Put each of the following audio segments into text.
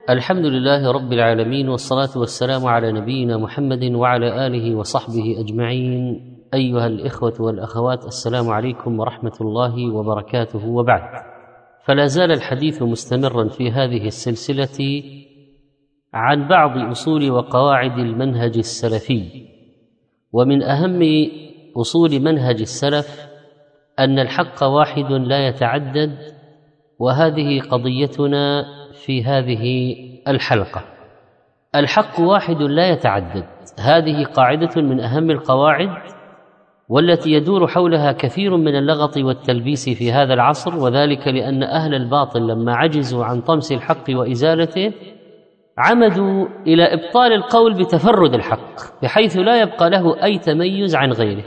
الحمد لله رب العالمين، والصلاة والسلام على نبينا محمد وعلى آله وصحبه أجمعين. أيها الإخوة والأخوات، السلام عليكم ورحمة الله وبركاته، وبعد. فلا زال الحديث مستمرا في هذه السلسلة عن بعض أصول وقواعد المنهج السلفي. ومن أهم أصول منهج السلف أن الحق واحد لا يتعدد، وهذه قضيتنا في هذه الحلقة. الحق واحد لا يتعدد، هذه قاعدة من أهم القواعد، والتي يدور حولها كثير من اللغط والتلبيس في هذا العصر، وذلك لأن أهل الباطل لما عجزوا عن طمس الحق وإزالته عمدوا إلى إبطال القول بتفرد الحق، بحيث لا يبقى له أي تميز عن غيره.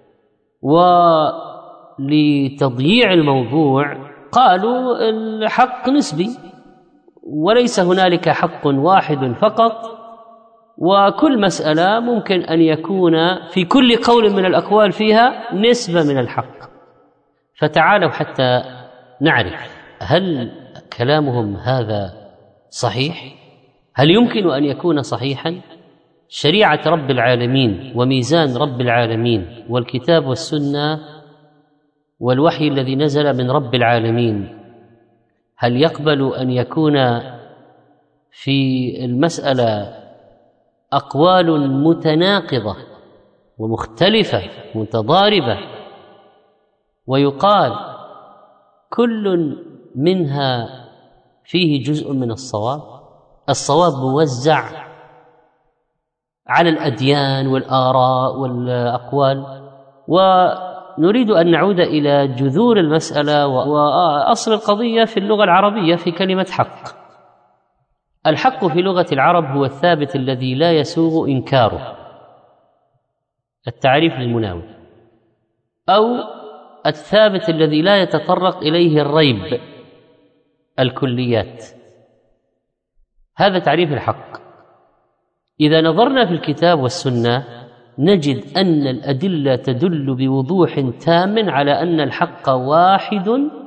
ولتضييع الموضوع قالوا الحق نسبي، وليس هنالك حق واحد فقط، وكل مسألة ممكن أن يكون في كل قول من الأقوال فيها نسبة من الحق. فتعالوا حتى نعرف، هل كلامهم هذا صحيح؟ هل يمكن أن يكون صحيحا؟ شريعة رب العالمين وميزان رب العالمين والكتاب والسنة والوحي الذي نزل من رب العالمين، هل يقبل أن يكون في المسألة أقوال متناقضة ومختلفة متضاربة ويقال كل منها فيه جزء من الصواب؟ الصواب موزع على الأديان والآراء والأقوال. ونريد أن نعود إلى جذور المسألة وأصل القضية في اللغة العربية في كلمة حق. الحق في لغة العرب هو الثابت الذي لا يسوغ إنكاره، التعريف المناوي، أو الثابت الذي لا يتطرق إليه الريب، الكليات. هذا تعريف الحق. إذا نظرنا في الكتاب والسنة نجد أن الأدلة تدل بوضوح تام على أن الحق واحد،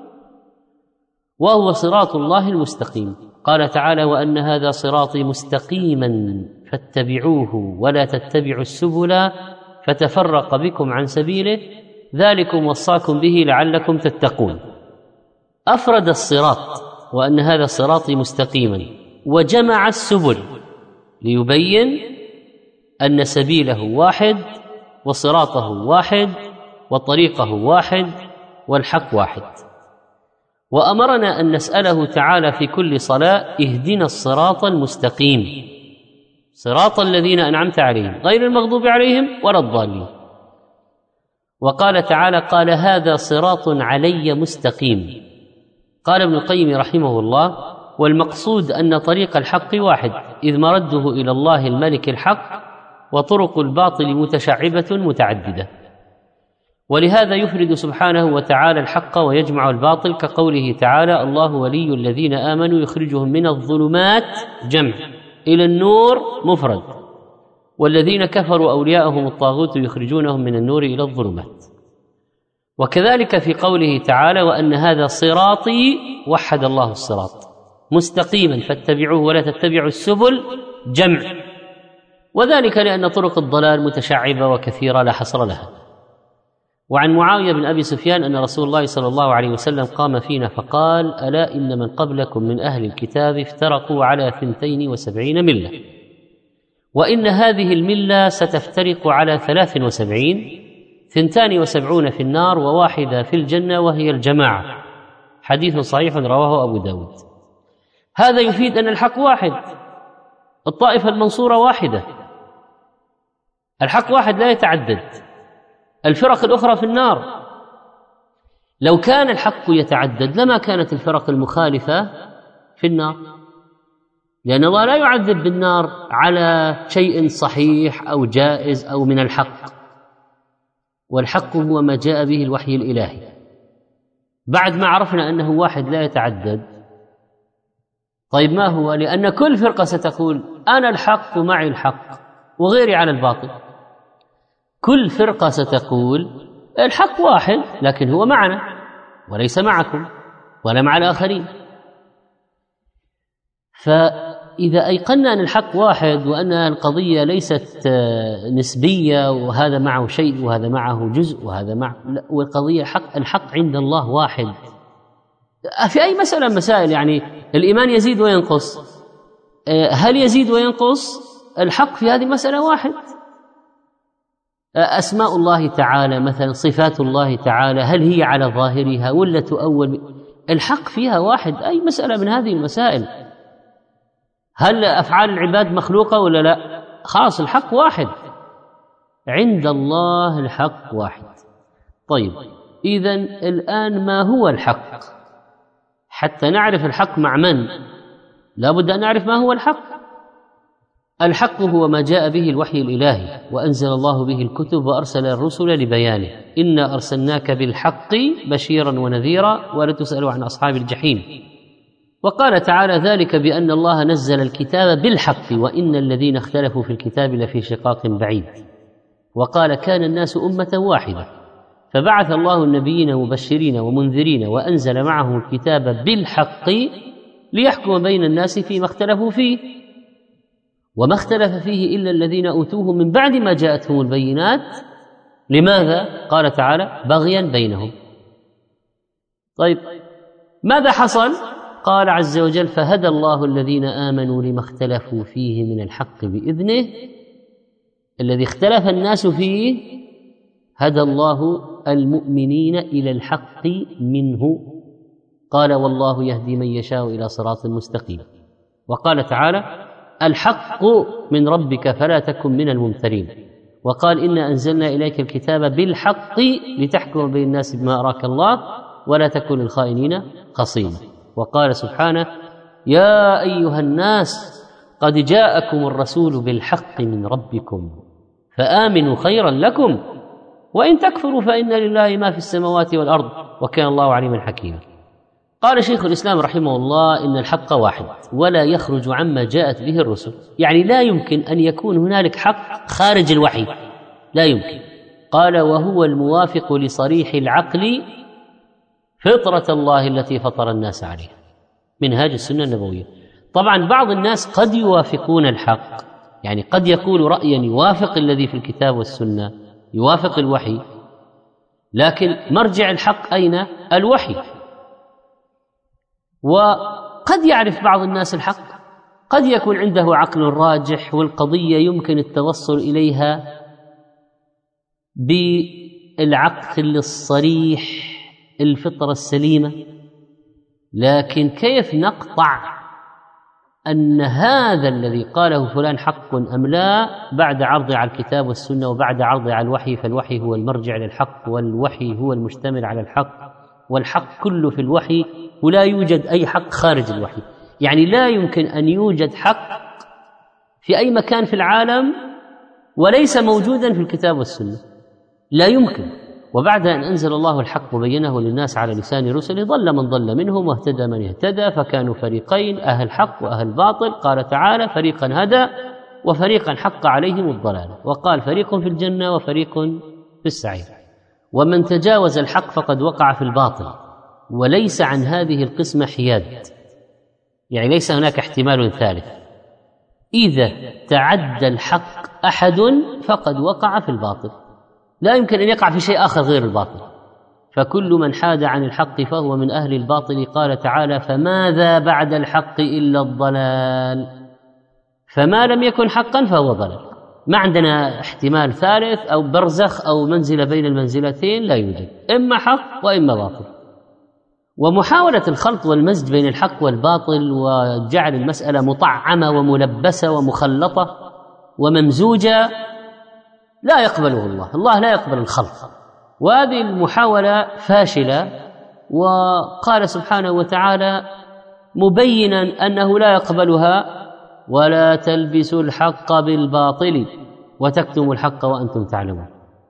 وهو صراط الله المستقيم. قال تعالى: وأن هذا صراطي مستقيما فاتبعوه ولا تتبعوا السبل فتفرق بكم عن سبيله ذلكم وصاكم به لعلكم تتقون. أفرد الصراط وأن هذا صراطي مستقيما، وجمع السبل ليبين أن سبيله واحد وصراطه واحد وطريقه واحد والحق واحد. وأمرنا أن نسأله تعالى في كل صلاة: اهدنا الصراط المستقيم، صراط الذين أنعمت عليهم غير المغضوب عليهم ولا الضالين. وقال تعالى: قال هذا صراط علي مستقيم. قال ابن القيم رحمه الله: والمقصود أن طريق الحق واحد، إذ مرده إلى الله الملك الحق، وطرق الباطل متشعبة متعددة. ولهذا يفرد سبحانه وتعالى الحق ويجمع الباطل، كقوله تعالى: الله ولي الذين آمنوا يخرجهم من الظلمات جمع إلى النور مفرد، والذين كفروا أولياءهم الطاغوت يخرجونهم من النور إلى الظلمات. وكذلك في قوله تعالى: وأن هذا صراطي، وحد الله الصراط، مستقيما فاتبعوه ولا تتبعوا السبل جمع، وذلك لأن طرق الضلال متشعبة وكثيرة لا حصر لها. وعن معاوية بن أبي سفيان أن رسول الله صلى الله عليه وسلم قام فينا فقال: ألا إن من قبلكم من أهل الكتاب افترقوا على 72 ملة، وإن هذه الملة ستفترق على 73، 72 في النار وواحدة في الجنة وهي الجماعة. حديث صحيح رواه أبو داود. هذا يفيد أن الحق واحد، الطائفة المنصورة واحدة، الحق واحد لا يتعدد، الفرق الأخرى في النار. لو كان الحق يتعدد لما كانت الفرق المخالفة في النار، لأن الله لا يعذب بالنار على شيء صحيح أو جائز أو من الحق، والحق هو ما جاء به الوحي الإلهي. بعد ما عرفنا أنه واحد لا يتعدد، طيب ما هو؟ لأن كل فرقة ستقول أنا الحق ومعي الحق وغيري على الباطل. كل فرقة ستقول الحق واحد لكن هو معنا وليس معكم ولا مع الآخرين. إذا أيقنا أن الحق واحد وأن القضية ليست نسبية وهذا معه شيء وهذا معه جزء وهذا معه، لا، والقضية الحق عند الله واحد في أي مسألة مسائل. يعني الإيمان يزيد وينقص، هل يزيد وينقص؟ الحق في هذه المسألة واحد. أسماء الله تعالى مثلا، صفات الله تعالى، هل هي على ظاهرها ولا تؤول؟ الحق فيها واحد. أي مسألة من هذه المسائل، هل أفعال العباد مخلوقة ولا لا؟ خلاص الحق واحد عند الله، الحق واحد. طيب إذن الآن ما هو الحق؟ حتى نعرف الحق مع من لا بد أن نعرف ما هو الحق. الحق هو ما جاء به الوحي الإلهي وأنزل الله به الكتب وأرسل الرسل لبيانه. إنا أرسلناك بالحق بشيرا ونذيرا ولا تسأل عن أصحاب الجحيم. وقال تعالى ذلك بأن الله نزل الكتاب بالحق وإن الذين اختلفوا في الكتاب لفي شقاق بعيد. وقال كان الناس أمة واحدة فبعث الله النبيين مبشرين ومنذرين وأنزل معهم الكتاب بالحق ليحكم بين الناس فيما اختلفوا فيه وما اختلف فيه إلا الذين أوتوه من بعد ما جاءتهم البينات. لماذا؟ قال تعالى بغيا بينهم. طيب ماذا حصل؟ قال عز وجل فهدى الله الذين آمنوا لما اختلفوا فيه من الحق بإذنه. الذي اختلف الناس فيه هدى الله المؤمنين إلى الحق منه. قال والله يهدي من يشاء إلى صراط مستقيم. وقال تعالى الحق من ربك فلا تكن من الممترين. وقال إنا أنزلنا إليك الكتاب بالحق لتحكم بين الناس بما أراك الله ولا تكن للخائنين خصيما. وقال سبحانه يا أيها الناس قد جاءكم الرسول بالحق من ربكم فآمنوا خيرا لكم وإن تكفروا فإن لله ما في السماوات والأرض وكان الله عليما حكيما. قال شيخ الإسلام رحمه الله إن الحق واحد ولا يخرج عما جاءت به الرسل. يعني لا يمكن أن يكون هنالك حق خارج الوحي، لا يمكن. قال وهو الموافق لصريح العقل فطرة الله التي فطر الناس عليها، منهاج السنة النبوية. طبعا بعض الناس قد يوافقون الحق، يعني قد يقول رأيا يوافق الذي في الكتاب والسنة، يوافق الوحي، لكن مرجع الحق أين؟ الوحي. وقد يعرف بعض الناس الحق، قد يكون عنده عقل راجح والقضية يمكن التوصل إليها بالعقل الصريح الفطرة السليمة، لكن كيف نقطع أن هذا الذي قاله فلان حق أم لا بعد عرضه على الكتاب والسنة وبعد عرضه على الوحي؟ فالوحي هو المرجع للحق والوحي هو المشتمل على الحق والحق كله في الوحي ولا يوجد أي حق خارج الوحي. يعني لا يمكن أن يوجد حق في أي مكان في العالم وليس موجودا في الكتاب والسنة، لا يمكن. وبعد أن أنزل الله الحق وبينه للناس على لسان رسله ضل من ضل منهم واهتدى من اهتدى فكانوا فريقين أهل حق وأهل باطل. قال تعالى فريقا هدى وفريقا حق عليهم الضلالة. وقال فريق في الجنة وفريق في السعير. ومن تجاوز الحق فقد وقع في الباطل وليس عن هذه القسمة حياد، يعني ليس هناك احتمال ثالث. إذا تعدى الحق أحد فقد وقع في الباطل، لا يمكن أن يقع في شيء آخر غير الباطل. فكل من حاد عن الحق فهو من أهل الباطل. قال تعالى فماذا بعد الحق إلا الضلال. فما لم يكن حقا فهو ضلال. ما عندنا احتمال ثالث أو برزخ أو منزلة بين المنزلتين، لا يوجد، إما حق وإما باطل. ومحاولة الخلط والمزج بين الحق والباطل وجعل المسألة مطعمة وملبسة ومخلطة وممزوجة لا يقبله الله. الله لا يقبل الخلط، وهذه المحاولة فاشلة. وقال سبحانه وتعالى مبينا أنه لا يقبلها ولا تلبسوا الحق بالباطل وتكتموا الحق وأنتم تعلمون.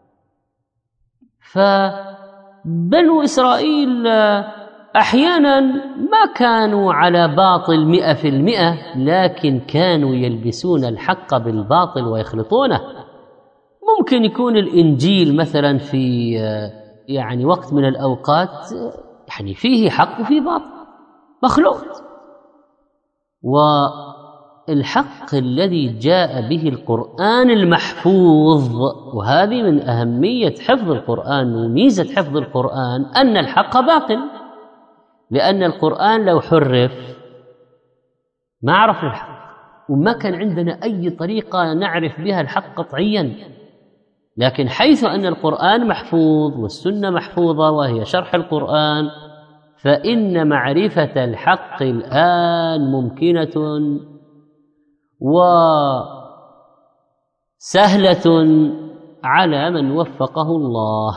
فبنو إسرائيل أحيانا ما كانوا على باطل 100%، لكن كانوا يلبسون الحق بالباطل ويخلطونه. ممكن يكون الإنجيل مثلا في يعني وقت من الأوقات يعني فيه حق وفيه باطل مخلوط، الحق الذي جاء به القرآن المحفوظ. وهذه من أهمية حفظ القرآن وميزة حفظ القرآن أن الحق باق، لأن القرآن لو حرف ما عرفنا الحق، وما كان عندنا أي طريقة نعرف بها الحق قطعيا. لكن حيث أن القرآن محفوظ والسنة محفوظة وهي شرح القرآن، فإن معرفة الحق الآن ممكنة وسهلة على من وفقه الله.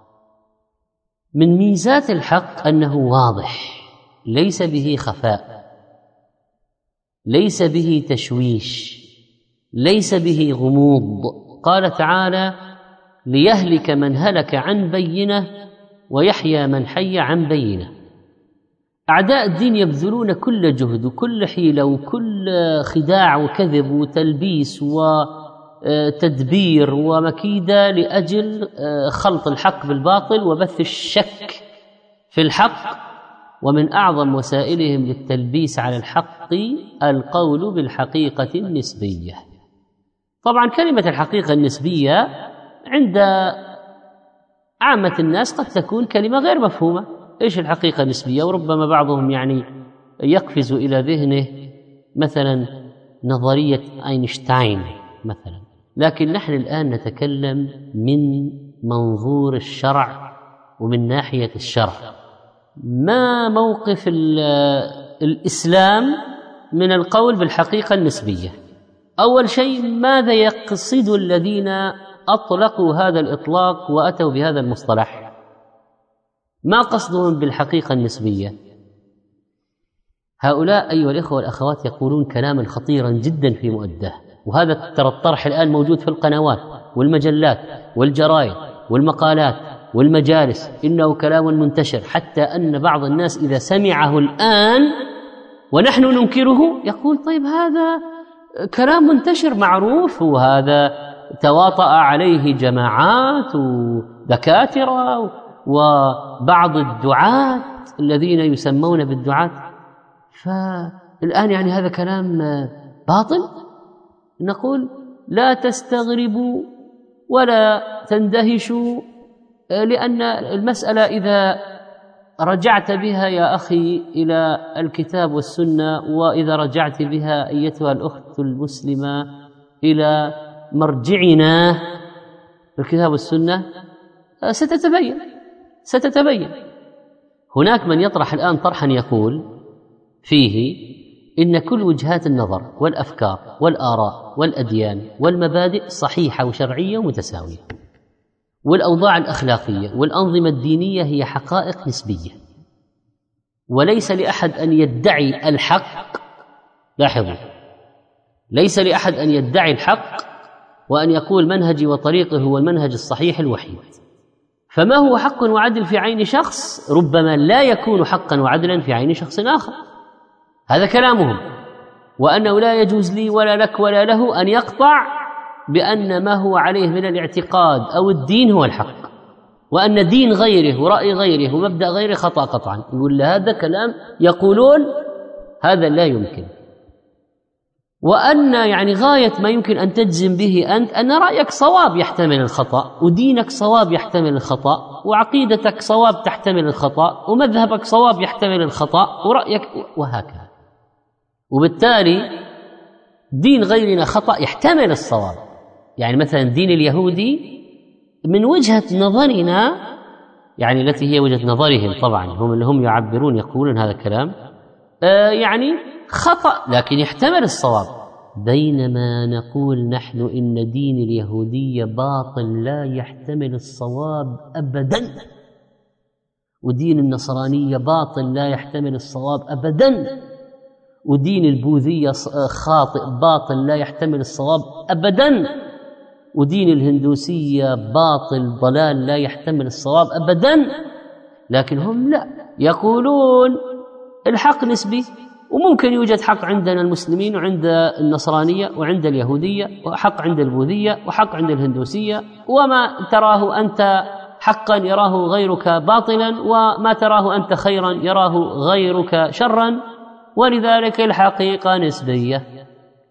من ميزات الحق أنه واضح، ليس به خفاء، ليس به تشويش، ليس به غموض. قال تعالى: ليهلك من هلك عن بينة ويحيى من حي عن بينة. أعداء الدين يبذلون كل جهد وكل حيلة وكل خداع وكذب وتلبيس وتدبير ومكيدة لأجل خلط الحق بالباطل وبث الشك في الحق. ومن أعظم وسائلهم للتلبيس على الحق القول بالحقيقة النسبية. طبعا كلمة الحقيقة النسبية عند عامة الناس قد تكون كلمة غير مفهومة. إيش الحقيقة النسبية؟ وربما بعضهم يقفز إلى ذهنه مثلا نظرية أينشتاين مثلا. لكن نحن الآن نتكلم من منظور الشرع ومن ناحية الشرع. ما موقف الإسلام من القول بالحقيقة النسبية؟ أول شيء، ماذا يقصد الذين أطلقوا هذا الإطلاق وأتوا بهذا المصطلح؟ ما قصدهم بالحقيقة النسبية؟ هؤلاء أيها الإخوة والأخوات يقولون كلاما خطيرا جدا في مؤداه، وهذا ترى الطرح الآن موجود في القنوات والمجلات والجرائد والمقالات والمجالس. إنه كلام منتشر، حتى أن بعض الناس إذا سمعه الآن ونحن ننكره يقول: طيب هذا كلام منتشر معروف، وهذا تواطأ عليه جماعات ودكاترة وبعض الدعاة الذين يسمون بالدعاة، فالآن هذا كلام باطل. نقول: لا تستغربوا ولا تندهشوا، لأن المسألة إذا رجعت بها يا أخي إلى الكتاب والسنة، وإذا رجعت بها أيتها الأخت المسلمة إلى مرجعنا الكتاب والسنة، ستتبين. هناك من يطرح الآن طرحا يقول فيه إن كل وجهات النظر والأفكار والآراء والأديان والمبادئ صحيحة وشرعية ومتساوية، والأوضاع الأخلاقية والأنظمة الدينية هي حقائق نسبية، وليس لأحد أن يدعي الحق. لاحظوا، ليس لأحد أن يدعي الحق وأن يقول منهجي وطريقه هو المنهج الصحيح الوحيد. فما هو حق وعدل في عين شخص ربما لا يكون حقا وعدلا في عين شخص آخر. هذا كلامهم، وأنه لا يجوز لي ولا لك ولا له أن يقطع بأن ما هو عليه من الاعتقاد أو الدين هو الحق، وأن دين غيره ورأي غيره ومبدأ غيره خطأ قطعا. يقول هذا كلام يقولون هذا لا يمكن، وأن غاية ما يمكن أن تجزم به أنت أن رأيك صواب يحتمل الخطأ، ودينك صواب يحتمل الخطأ، وعقيدتك صواب تحتمل الخطأ، ومذهبك صواب يحتمل الخطأ، ورأيك وهكذا. وبالتالي دين غيرنا خطأ يحتمل الصواب. مثلا دين اليهودي من وجهة نظرنا التي هي وجهة نظرهم، طبعا هم يعبرون يقولون هذا الكلام خطأ لكن يحتمل الصواب، بينما نقول نحن إن دين اليهودية باطل لا يحتمل الصواب أبدا، ودين النصرانية باطل لا يحتمل الصواب أبدا، ودين البوذية خاطئ باطل لا يحتمل الصواب أبدا، ودين الهندوسية باطل ضلال لا يحتمل الصواب أبدا. لكن هم لا، يقولون الحق نسبي، وممكن يوجد حق عندنا المسلمين وعند النصرانية وعند اليهودية، وحق عند البوذية وحق عند الهندوسية، وما تراه أنت حقا يراه غيرك باطلا، وما تراه أنت خيرا يراه غيرك شرا، ولذلك الحقيقة نسبية.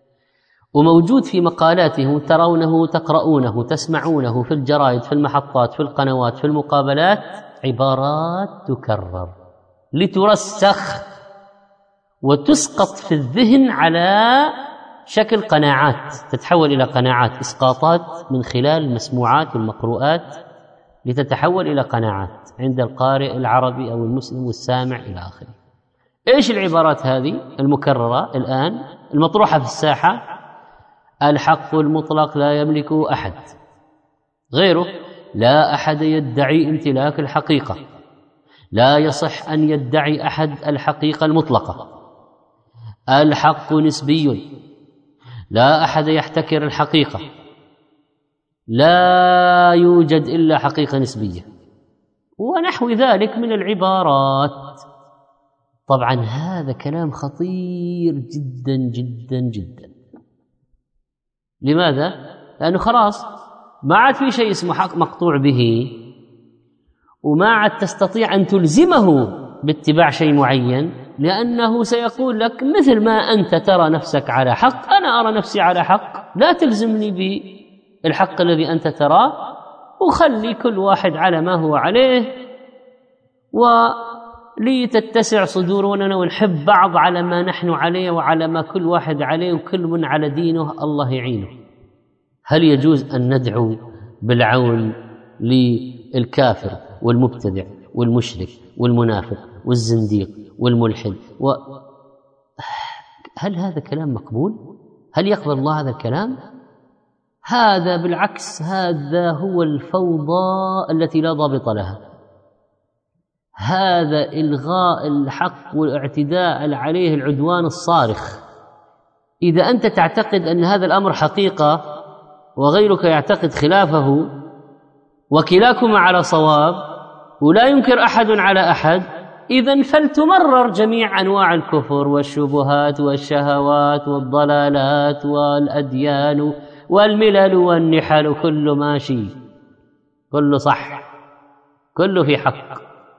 وموجود في مقالاته، ترونه تقرؤونه تسمعونه في الجرائد في المحطات في القنوات في المقابلات، عبارات تكرر لترسخ وتسقط في الذهن على شكل قناعات، تتحول إلى قناعات، إسقاطات من خلال المسموعات والمقروءات لتتحول إلى قناعات عند القارئ العربي أو المسلم والسامع إلى آخره. إيش العبارات هذه المكررة الآن المطروحة في الساحة؟ الحق المطلق لا يملكه أحد غيره، لا أحد يدعي امتلاك الحقيقة، لا يصح أن يدعي أحد الحقيقة المطلقة، الحق نسبي، لا أحد يحتكر الحقيقة، لا يوجد إلا حقيقة نسبية، ونحو ذلك من العبارات. طبعا هذا كلام خطير جدا جدا جدا. لماذا؟ لأنه خلاص ما عاد في شيء اسمه حق مقطوع به، وما عاد تستطيع أن تلزمه باتباع شيء معين، لأنه سيقول لك مثل ما أنت ترى نفسك على حق أنا أرى نفسي على حق، لا تلزمني بالحق الذي أنت تراه، وخلي كل واحد على ما هو عليه، ولتتسع صدورنا ونحب بعض على ما نحن عليه وعلى ما كل واحد عليه، وكل من على دينه الله يعينه. هل يجوز أن ندعو بالعون للكافر والمبتدع والمشرك والمنافق والزنديق والملحد هل هذا كلام مقبول؟ هل يقبل الله هذا الكلام؟ هذا بالعكس، هذا هو الفوضى التي لا ضابط لها، هذا إلغاء الحق والاعتداء عليه العدوان الصارخ. إذا أنت تعتقد أن هذا الأمر حقيقة وغيرك يعتقد خلافه وكلاكما على صواب ولا ينكر أحد على أحد، إذن فلتمرر جميع أنواع الكفر والشبهات والشهوات والضلالات والأديان والملل والنحل، كله ماشي، كله صح، كله في حق.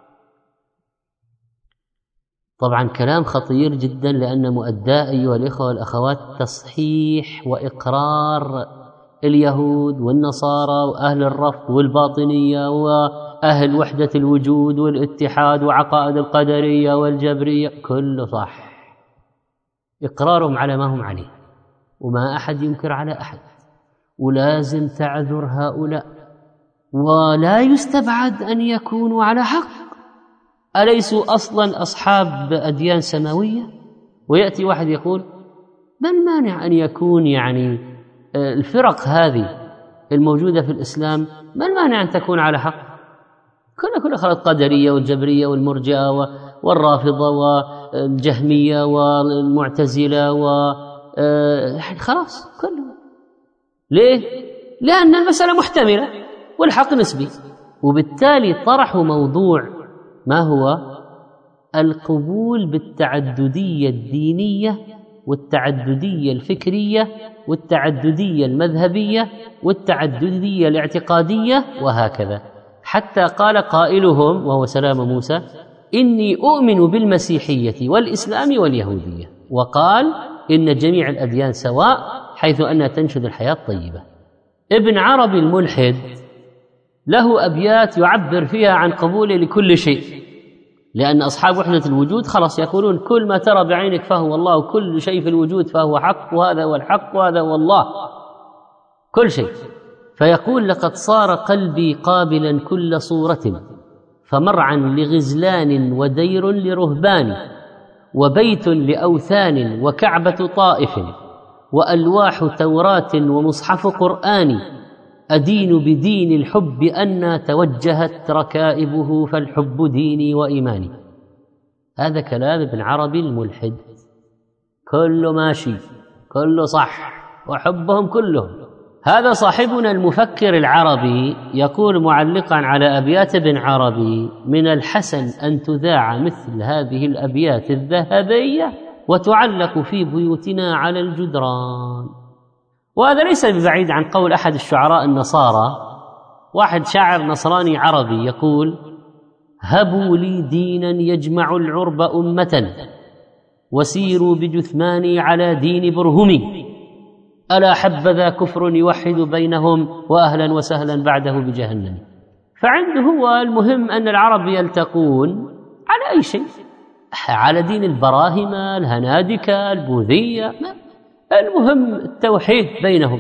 طبعا كلام خطير جدا، لأن مؤداه أيها الإخوة والأخوات تصحيح وإقرار اليهود والنصارى وأهل الرفض والباطنية وأهل وحدة الوجود والاتحاد وعقائد القدرية والجبرية، كله صح، إقرارهم على ما هم عليه، وما أحد ينكر على أحد، ولازم تعذر هؤلاء، ولا يستبعد أن يكونوا على حق. أليسوا أصلا أصحاب أديان سماوية؟ ويأتي واحد يقول ما المانع أن يكون يعني الفرق هذه الموجودة في الإسلام ما المانع أن تكون على حق؟ كلها خلط قدرية والجبرية والمرجئة والرافضة والجهمية والمعتزلة خلاص كله. ليه؟ لأن المسألة محتملة والحق نسبي، وبالتالي طرحوا موضوع ما هو القبول بالتعددية الدينية والتعددية الفكرية والتعددية المذهبية والتعددية الاعتقادية وهكذا، حتى قال قائلهم وهو سلام موسى إني أؤمن بالمسيحية والإسلام واليهودية، وقال إن جميع الأديان سواء حيث أنها تنشد الحياة الطيبة. ابن عربي الملحد له أبيات يعبر فيها عن قبوله لكل شيء، لأن أصحاب وحدة الوجود خلاص يقولون كل ما ترى بعينك فهو الله، وكل شيء في الوجود فهو حق، وهذا هو الحق وهذا هو الله كل شيء. فيقول لقد صار قلبي قابلا كل صورة، فمرعا لغزلان ودير لرهبان، وبيت لأوثان وكعبة طائف، وألواح توراة ومصحف قرآن، أدين بدين الحب أن توجهت ركائبه، فالحب ديني وإيماني. هذا كلام ابن عربي الملحد، كله ماشي، كله صح، وحبهم كلهم. هذا صاحبنا المفكر العربي يقول معلقا على أبيات ابن عربي من الحسن أن تذاع مثل هذه الأبيات الذهبية وتعلق في بيوتنا على الجدران. وهذا ليس ببعيد عن قول أحد الشعراء النصارى، واحد شاعر نصراني عربي يقول هبوا لي دينا يجمع العرب أمة، وسيروا بجثماني على دين برهمي، ألا حبذا كفر يوحد بينهم وأهلا وسهلا بعده بجهنم. فعنده هو المهم أن العرب يلتقون على أي شيء، على دين البراهمة الهنادكة البوذية، المهم التوحيد بينهم،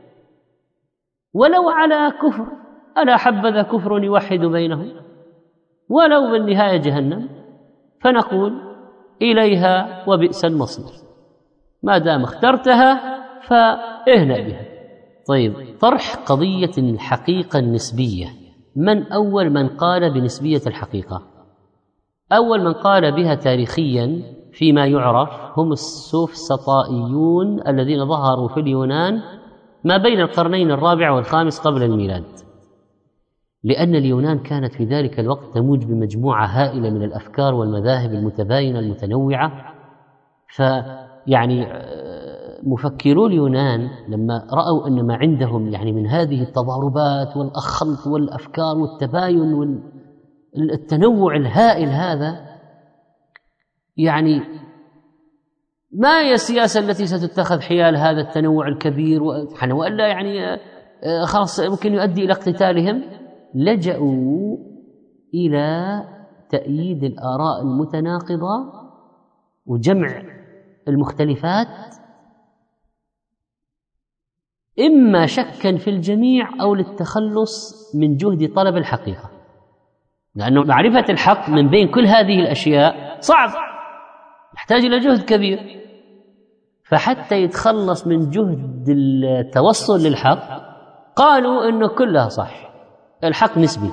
ولو على كفر، ألا حبذا كفر يوحد بينهم ولو بالنهاية جهنم، فنقول إليها وبئس المصير، ما دام اخترتها فاهنأ بها. طيب، طرح قضية الحقيقة النسبية. من أول من قال بنسبية الحقيقة؟ أول من قال بها تاريخيا فيما يعرف هم السوفسطائيون الذين ظهروا في اليونان ما بين القرنين الرابع والخامس قبل الميلاد، لأن اليونان كانت في ذلك الوقت تموج بمجموعة هائلة من الأفكار والمذاهب المتباينة المتنوعة. فيعني مفكرو اليونان لما رأوا أن ما عندهم يعني من هذه التضاربات والخلط والأفكار والتباين والتنوع الهائل هذا، يعني ما هي السياسة التي ستتخذ حيال هذا التنوع الكبير، وإلا يعني خلاص ممكن يؤدي إلى اقتتالهم. لجأوا إلى تأييد الآراء المتناقضة وجمع المختلفات، إما شكا في الجميع أو للتخلص من جهد طلب الحقيقة، لأنه معرفة الحق من بين كل هذه الأشياء صعب، يحتاج إلى جهد كبير. فحتى يتخلص من جهد التوصل للحق قالوا إنه كلها صح، الحق نسبي.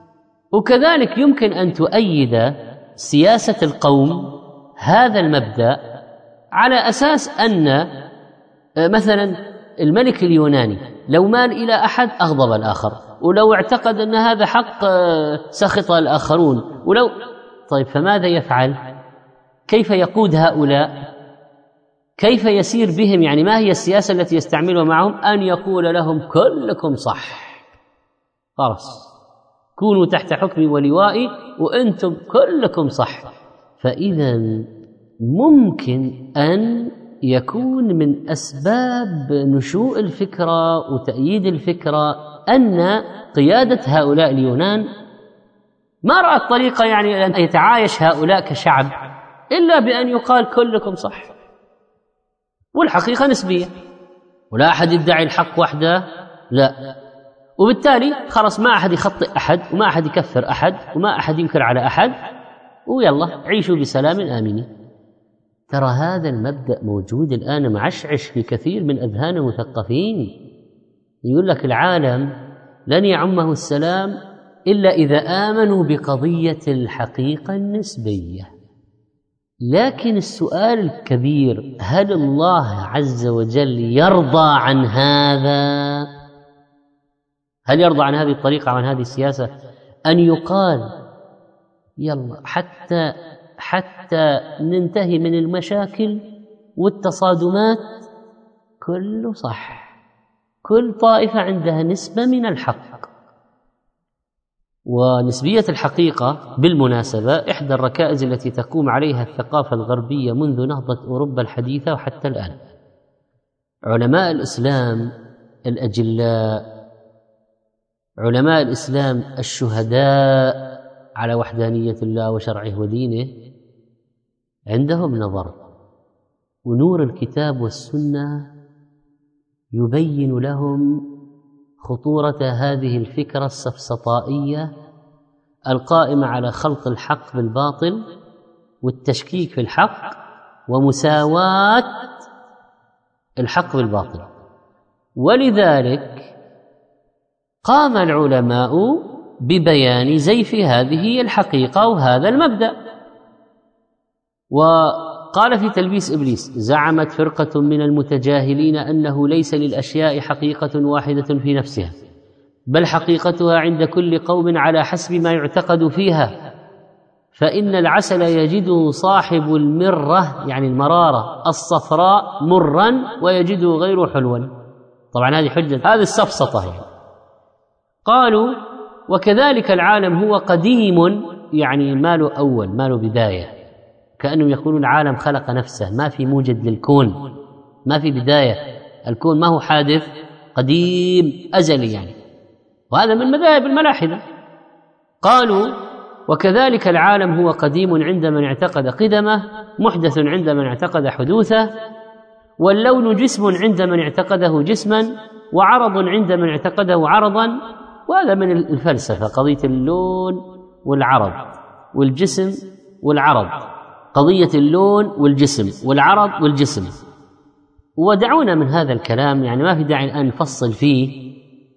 وكذلك يمكن أن تؤيد سياسة القوم هذا المبدأ على أساس أن مثلا الملك اليوناني لو مال إلى أحد أغضب الآخر، ولو اعتقد أن هذا حق سخط الآخرون، طيب فماذا يفعل؟ كيف يقود هؤلاء؟ كيف يسير بهم؟ يعني ما هي السياسة التي يستعملها معهم؟ أن يقول لهم كلكم صح، خلاص كونوا تحت حكمي ولوائي وأنتم كلكم صح. فإذا ممكن أن يكون من أسباب نشوء الفكرة وتأييد الفكرة أن قيادة هؤلاء اليونان ما رأت طريقة يعني أن يتعايش هؤلاء كشعب إلا بأن يقال كلكم صح، والحقيقة نسبية ولا أحد يدعي الحق وحده، لا. وبالتالي خلاص ما أحد يخطئ أحد وما أحد يكفر أحد وما أحد ينكر على أحد، ويلا عيشوا بسلام آمنين. ترى هذا المبدأ موجود الآن معشعش في كثير من أذهان المثقفين. يقول لك العالم لن يعمه السلام إلا إذا آمنوا بقضية الحقيقة النسبية. لكن السؤال الكبير، هل الله عز وجل يرضى عن هذا؟ هل يرضى عن هذه الطريقة وعن هذه السياسة؟ أن يقال يلا حتى ننتهي من المشاكل والتصادمات كله صح، كل طائفة عندها نسبة من الحق. ونسبية الحقيقة بالمناسبة إحدى الركائز التي تقوم عليها الثقافة الغربية منذ نهضة أوروبا الحديثة وحتى الآن. علماء الإسلام الأجلاء، علماء الإسلام الشهداء على وحدانية الله وشرعه ودينه، عندهم نظر، ونور الكتاب والسنة يبين لهم خطورة هذه الفكرة السفسطائية القائمة على خلط الحق بالباطل والتشكيك في الحق ومساواة الحق بالباطل. ولذلك قام العلماء ببيان زيف هذه الحقيقة وهذا المبدأ. وقال في تلبيس إبليس: زعمت فرقة من المتجاهلين أنه ليس للأشياء حقيقة واحدة في نفسها، بل حقيقتها عند كل قوم على حسب ما يعتقد فيها، فإن العسل يجد صاحب المرة يعني المرارة الصفراء مرا ويجد غير حلوا. طبعا هذه حجة، هذه السفسطة يعني. قالوا: وكذلك العالم هو قديم، يعني ما له أول ما له بداية، كأنهم يقولون العالم خلق نفسه، ما في موجد للكون، ما في بداية، الكون ما هو حادث قديم أزلي يعني، وهذا من مذاهب الملاحدة. قالوا وكذلك العالم هو قديم عند من اعتقد قدمه، محدث عند من اعتقد حدوثه، واللون جسم عند من اعتقده جسما، وعرض عند من اعتقده عرضا. وهذا من الفلسفة، قضية اللون والعرض والجسم والعرض، قضية اللون والجسم والعرض والجسم. ودعونا من هذا الكلام، يعني ما في داعي الآن نفصل فيه،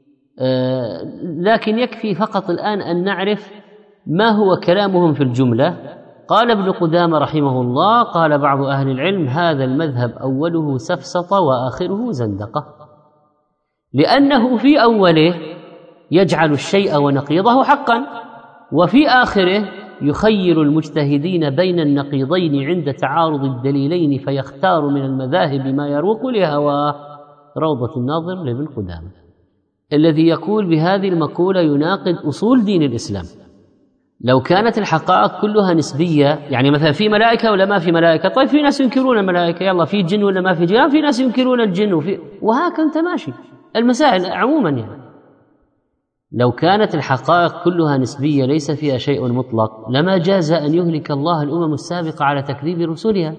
لكن يكفي فقط الآن أن نعرف ما هو كلامهم في الجملة. قال ابن قدامة رحمه الله: قال بعض أهل العلم: هذا المذهب أوله سفسطة وآخره زندقة، لأنه في أوله يجعل الشيء ونقيضه حقا، وفي آخره يخير المجتهدين بين النقيضين عند تعارض الدليلين فيختار من المذاهب ما يروق لهواه. روضة الناظر لابن قدامة، الذي يقول بهذه المقولة يناقض أصول دين الإسلام. لو كانت الحقائق كلها نسبية، يعني مثلا في ملائكة ولا ما في ملائكة، طيب في ناس ينكرون الملائكة، يلا في جن ولا ما في جن، في ناس ينكرون الجن، وهكذا انت ماشي المسائل عموما. يعني لو كانت الحقائق كلها نسبية ليس فيها شيء مطلق لما جاز أن يهلك الله الأمم السابقة على تكذيب رسلها.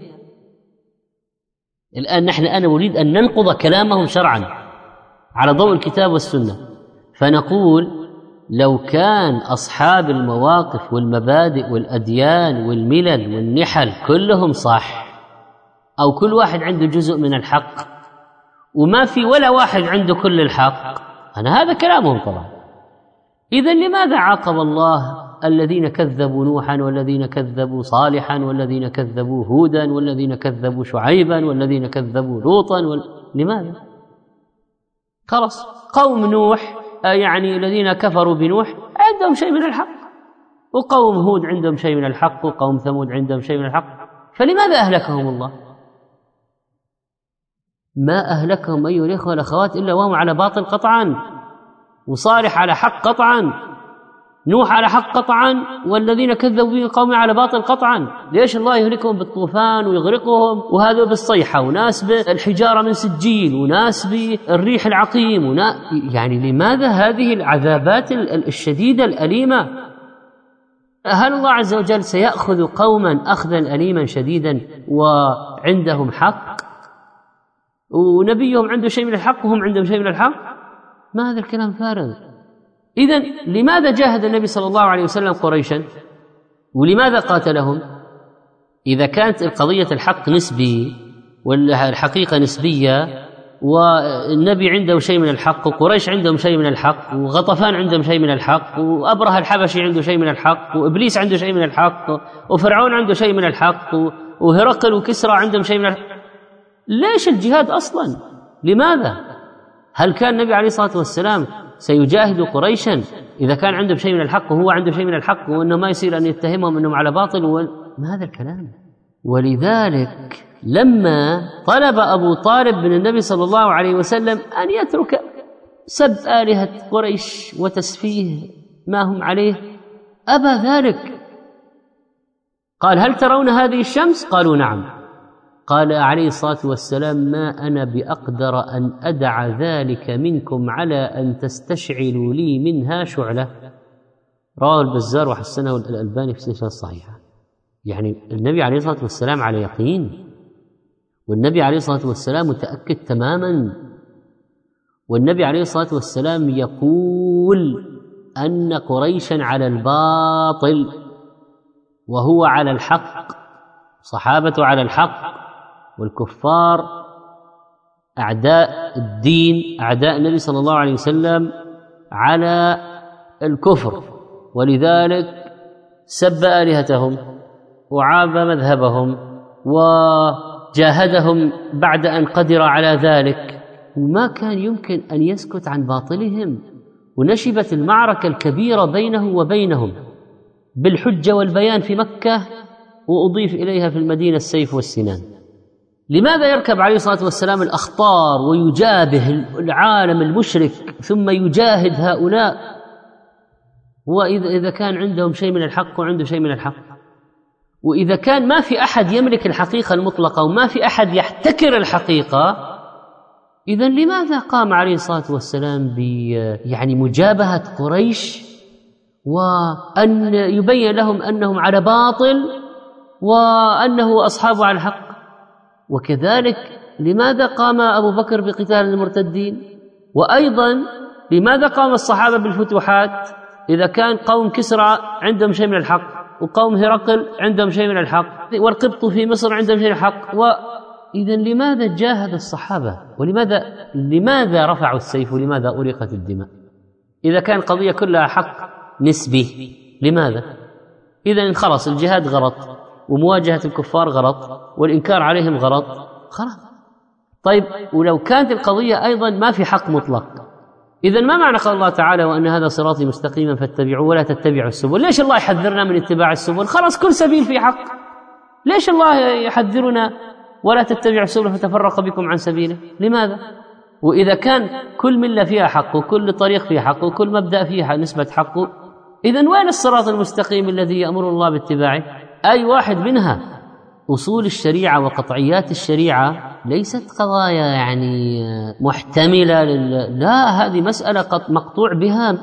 الآن أنا نريد أن ننقض كلامهم شرعا على ضوء الكتاب والسنة، فنقول لو كان أصحاب المواقف والمبادئ والأديان والملل والنحل كلهم صح، أو كل واحد عنده جزء من الحق وما في ولا واحد عنده كل الحق، هذا كلامهم طبعا. إذن لماذا عاقب الله الذين كذبوا نوحا والذين كذبوا صالحا والذين كذبوا هودا والذين كذبوا شعيبا والذين كذبوا لوطا لماذا؟ خلاص قوم نوح يعني الذين كفروا بنوح عندهم شيء من الحق، وقوم هود عندهم شيء من الحق، وقوم ثمود عندهم شيء من الحق، فلماذا أهلكهم الله؟ ما أهلكهم أيها الإخوة والأخوات إلا وهم على باطل قطعا، وصالح على حق قطعا، نوح على حق قطعا، والذين كذبوا به قوم على باطل قطعا. ليش الله يهلكهم بالطوفان ويغرقهم، وهذا بالصيحة، وناس بالحجارة من سجيل، وناس بالريح العقيم، يعني لماذا هذه العذابات الشديدة الأليمة؟ هل الله عز وجل سيأخذ قوما أخذا أليما شديدا وعندهم حق، ونبيهم عنده شيء من الحق وهم عندهم شيء من الحق؟ ما هذا الكلام فارغ. إذن لماذا جاهد النبي صلى الله عليه وسلم قريشا، ولماذا قاتلهم؟ إذا كانت القضية الحق نسبي والحقيقة نسبية، والنبي عنده شيء من الحق، وقريش عندهم شيء من الحق، وغطفان عندهم شيء من الحق، وأبرهة الحبشي عنده شيء من الحق، وإبليس عنده شيء من الحق، وفرعون عنده شيء من الحق، وهرقل وكسرى عندهم شيء من الحق، ليش الجهاد أصلا؟ لماذا؟ هل كان النبي عليه الصلاة والسلام سيجاهد قريشا إذا كان عندهم شيء من الحق وهو عنده شيء من الحق، وأنه ما يصير أن يتهمهم أنهم على باطل ما هذا الكلام. ولذلك لما طلب أبو طالب من النبي صلى الله عليه وسلم أن يترك سب آلهة قريش وتسفيه ما هم عليه، أبى ذلك. قال: هل ترون هذه الشمس؟ قالوا: نعم. قال عليه الصلاة والسلام: ما أنا بأقدر أن أدع ذلك منكم على أن تستشعلوا لي منها شعلة. رواه البزار وحسنه الألباني في السلسلة الصحيحة. يعني النبي عليه الصلاة والسلام على يقين، والنبي عليه الصلاة والسلام متأكد تماما، والنبي عليه الصلاة والسلام يقول أن قريشا على الباطل وهو على الحق، صحابته على الحق، والكفار أعداء الدين أعداء النبي صلى الله عليه وسلم على الكفر، ولذلك سب آلهتهم وعاب مذهبهم وجاهدهم بعد أن قدر على ذلك، وما كان يمكن أن يسكت عن باطلهم، ونشبت المعركة الكبيرة بينه وبينهم بالحجة والبيان في مكة، وأضيف إليها في المدينة السيف والسنان. لماذا يركب عليه الصلاة والسلام الأخطار ويجابه العالم المشرك ثم يجاهد هؤلاء، وإذا كان عندهم شيء من الحق وعنده شيء من الحق، وإذا كان ما في أحد يملك الحقيقة المطلقة وما في أحد يحتكر الحقيقة، إذن لماذا قام عليه الصلاة والسلام يعني مجابهة قريش وأن يبين لهم أنهم على باطل وأنه أصحاب على الحق؟ وكذلك لماذا قام أبو بكر بقتال المرتدين؟ وأيضا لماذا قام الصحابة بالفتوحات إذا كان قوم كسرى عندهم شيء من الحق وقوم هرقل عندهم شيء من الحق والقبط في مصر عندهم شيء من الحق؟ إذن لماذا جاهد الصحابة؟ لماذا رفعوا السيف ولماذا أريقت الدماء؟ إذا كان قضية كلها حق نسبي لماذا؟ إذن خلاص الجهاد غلط ومواجهة الكفار غلط والإنكار عليهم غلط، خلاص. طيب ولو كانت القضية أيضا ما في حق مطلق، إذن ما معنى قال الله تعالى وأن هذا صراطي مستقيما فاتبعوه ولا تتبعوا السبل؟ ليش الله يحذرنا من اتباع السبل؟ خلاص كل سبيل في حق، ليش الله يحذرنا ولا تتبعوا السبل فتفرق بكم عن سبيله؟ لماذا؟ وإذا كان كل ملة فيها حق وكل طريق فيه حق وكل مبدأ فيه نسبة حق، إذن وين الصراط المستقيم الذي يأمر الله باتباعه؟ أي واحد منها أصول الشريعة وقطعيات الشريعة ليست قضايا يعني محتملة لا، هذه مسألة مقطوع بها،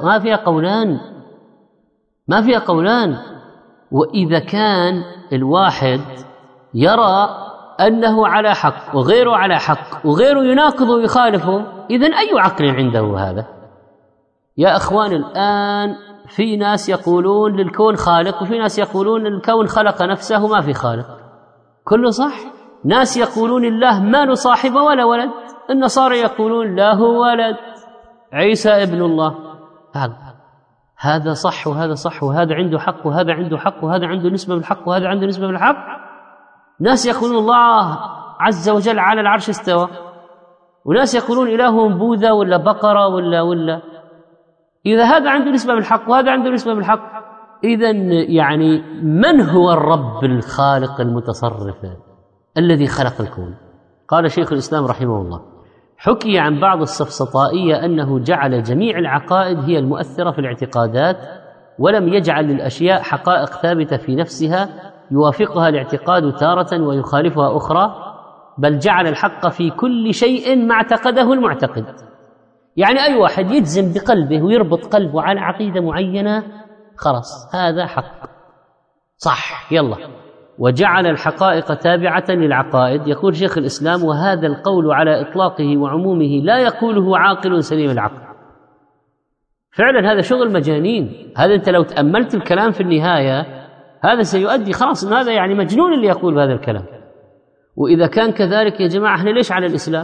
ما فيها قولان. وإذا كان الواحد يرى أنه على حق وغيره على حق وغيره يناقض ويخالفه، إذن أي عقل عنده هذا؟ يا أخوان الآن في ناس يقولون للكون خالق وفي ناس يقولون الكون خلق نفسه ما في خالق، كله صح. ناس يقولون الله ما له صاحب ولا ولد، النصارى يقولون له ولد عيسى ابن الله، هذا صح وهذا صح وهذا عنده حق وهذا عنده حق وهذا عنده نسبة بالحق وهذا عنده نسبة بالحق. ناس يقولون الله عز وجل على العرش استوى، وناس يقولون إلههم بوذا ولا بقرة ولا إذا هذا عنده نسبة بالحق وهذا عنده نسبة بالحق، إذن يعني من هو الرب الخالق المتصرف الذي خلق الكون؟ قال شيخ الإسلام رحمه الله: حكي عن بعض السفسطائية أنه جعل جميع العقائد هي المؤثرة في الاعتقادات، ولم يجعل للأشياء حقائق ثابتة في نفسها يوافقها الاعتقاد تارة ويخالفها أخرى، بل جعل الحق في كل شيء ما اعتقده المعتقد. يعني أي واحد يجزم بقلبه ويربط قلبه على عقيدة معينة خلاص هذا حق صح يلا، وجعل الحقائق تابعة للعقائد. يقول شيخ الإسلام: وهذا القول على إطلاقه وعمومه لا يقوله عاقل سليم العقل. فعلا هذا شغل مجانين، هذا أنت لو تأملت الكلام في النهاية هذا سيؤدي خلاص إن هذا يعني مجنون اللي يقول بهذا الكلام. وإذا كان كذلك يا جماعة احنا ليش على الإسلام؟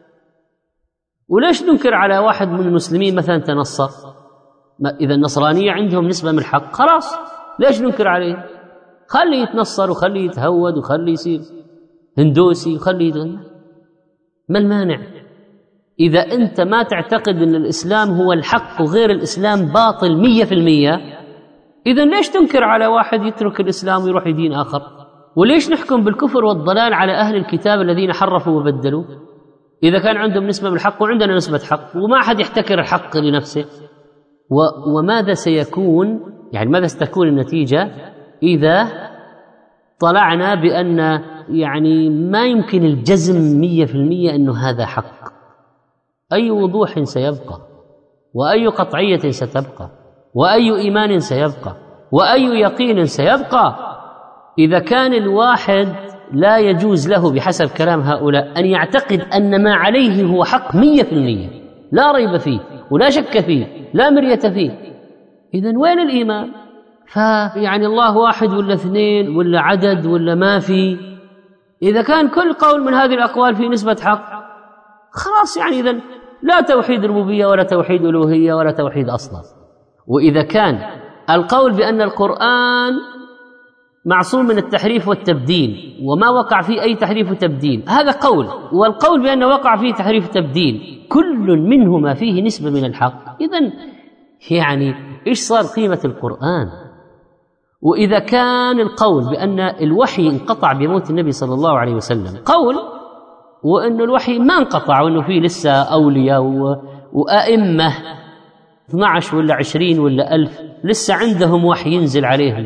وليش ننكر على واحد من المسلمين مثلا تنصر؟ إذا النصرانية عندهم نسبة من الحق خلاص ليش ننكر عليه؟ خليه يتنصر وخليه يتهود وخليه يصير هندوسي وخليه ما المانع؟ إذا أنت ما تعتقد أن الإسلام هو الحق وغير الإسلام باطل 100%، إذن ليش تنكر على واحد يترك الإسلام ويروح يدين آخر؟ وليش نحكم بالكفر والضلال على أهل الكتاب الذين حرفوا وبدلوا إذا كان عندهم نسبة بالحق وعندنا نسبة حق وما أحد يحتكر الحق لنفسه؟ وماذا سيكون يعني ماذا ستكون النتيجة إذا طلعنا بأن يعني ما يمكن الجزم 100% أنه هذا حق؟ أي وضوح سيبقى، وأي قطعية ستبقى، وأي إيمان سيبقى، وأي يقين سيبقى إذا كان الواحد لا يجوز له بحسب كلام هؤلاء أن يعتقد أن ما عليه هو حق 100% لا ريب فيه ولا شك فيه لا مرية فيه؟ إذن وين الإيمان؟ فيعني الله واحد ولا اثنين ولا عدد ولا ما في؟ إذا كان كل قول من هذه الأقوال في نسبة حق خلاص يعني إذن لا توحيد ربوبية ولا توحيد ألوهية ولا توحيد أصلا. وإذا كان القول بأن القرآن معصوم من التحريف والتبديل وما وقع فيه أي تحريف وتبديل هذا قول، والقول بأنه وقع فيه تحريف وتبديل كل منهما فيه نسبة من الحق، إذن يعني إيش صار قيمة القرآن؟ وإذا كان القول بأن الوحي انقطع بموت النبي صلى الله عليه وسلم قول، وأن الوحي ما انقطع وأنه فيه لسه أولياء وأئمة 12 ولا 20 ولا 1000 لسه عندهم وحي ينزل عليهم،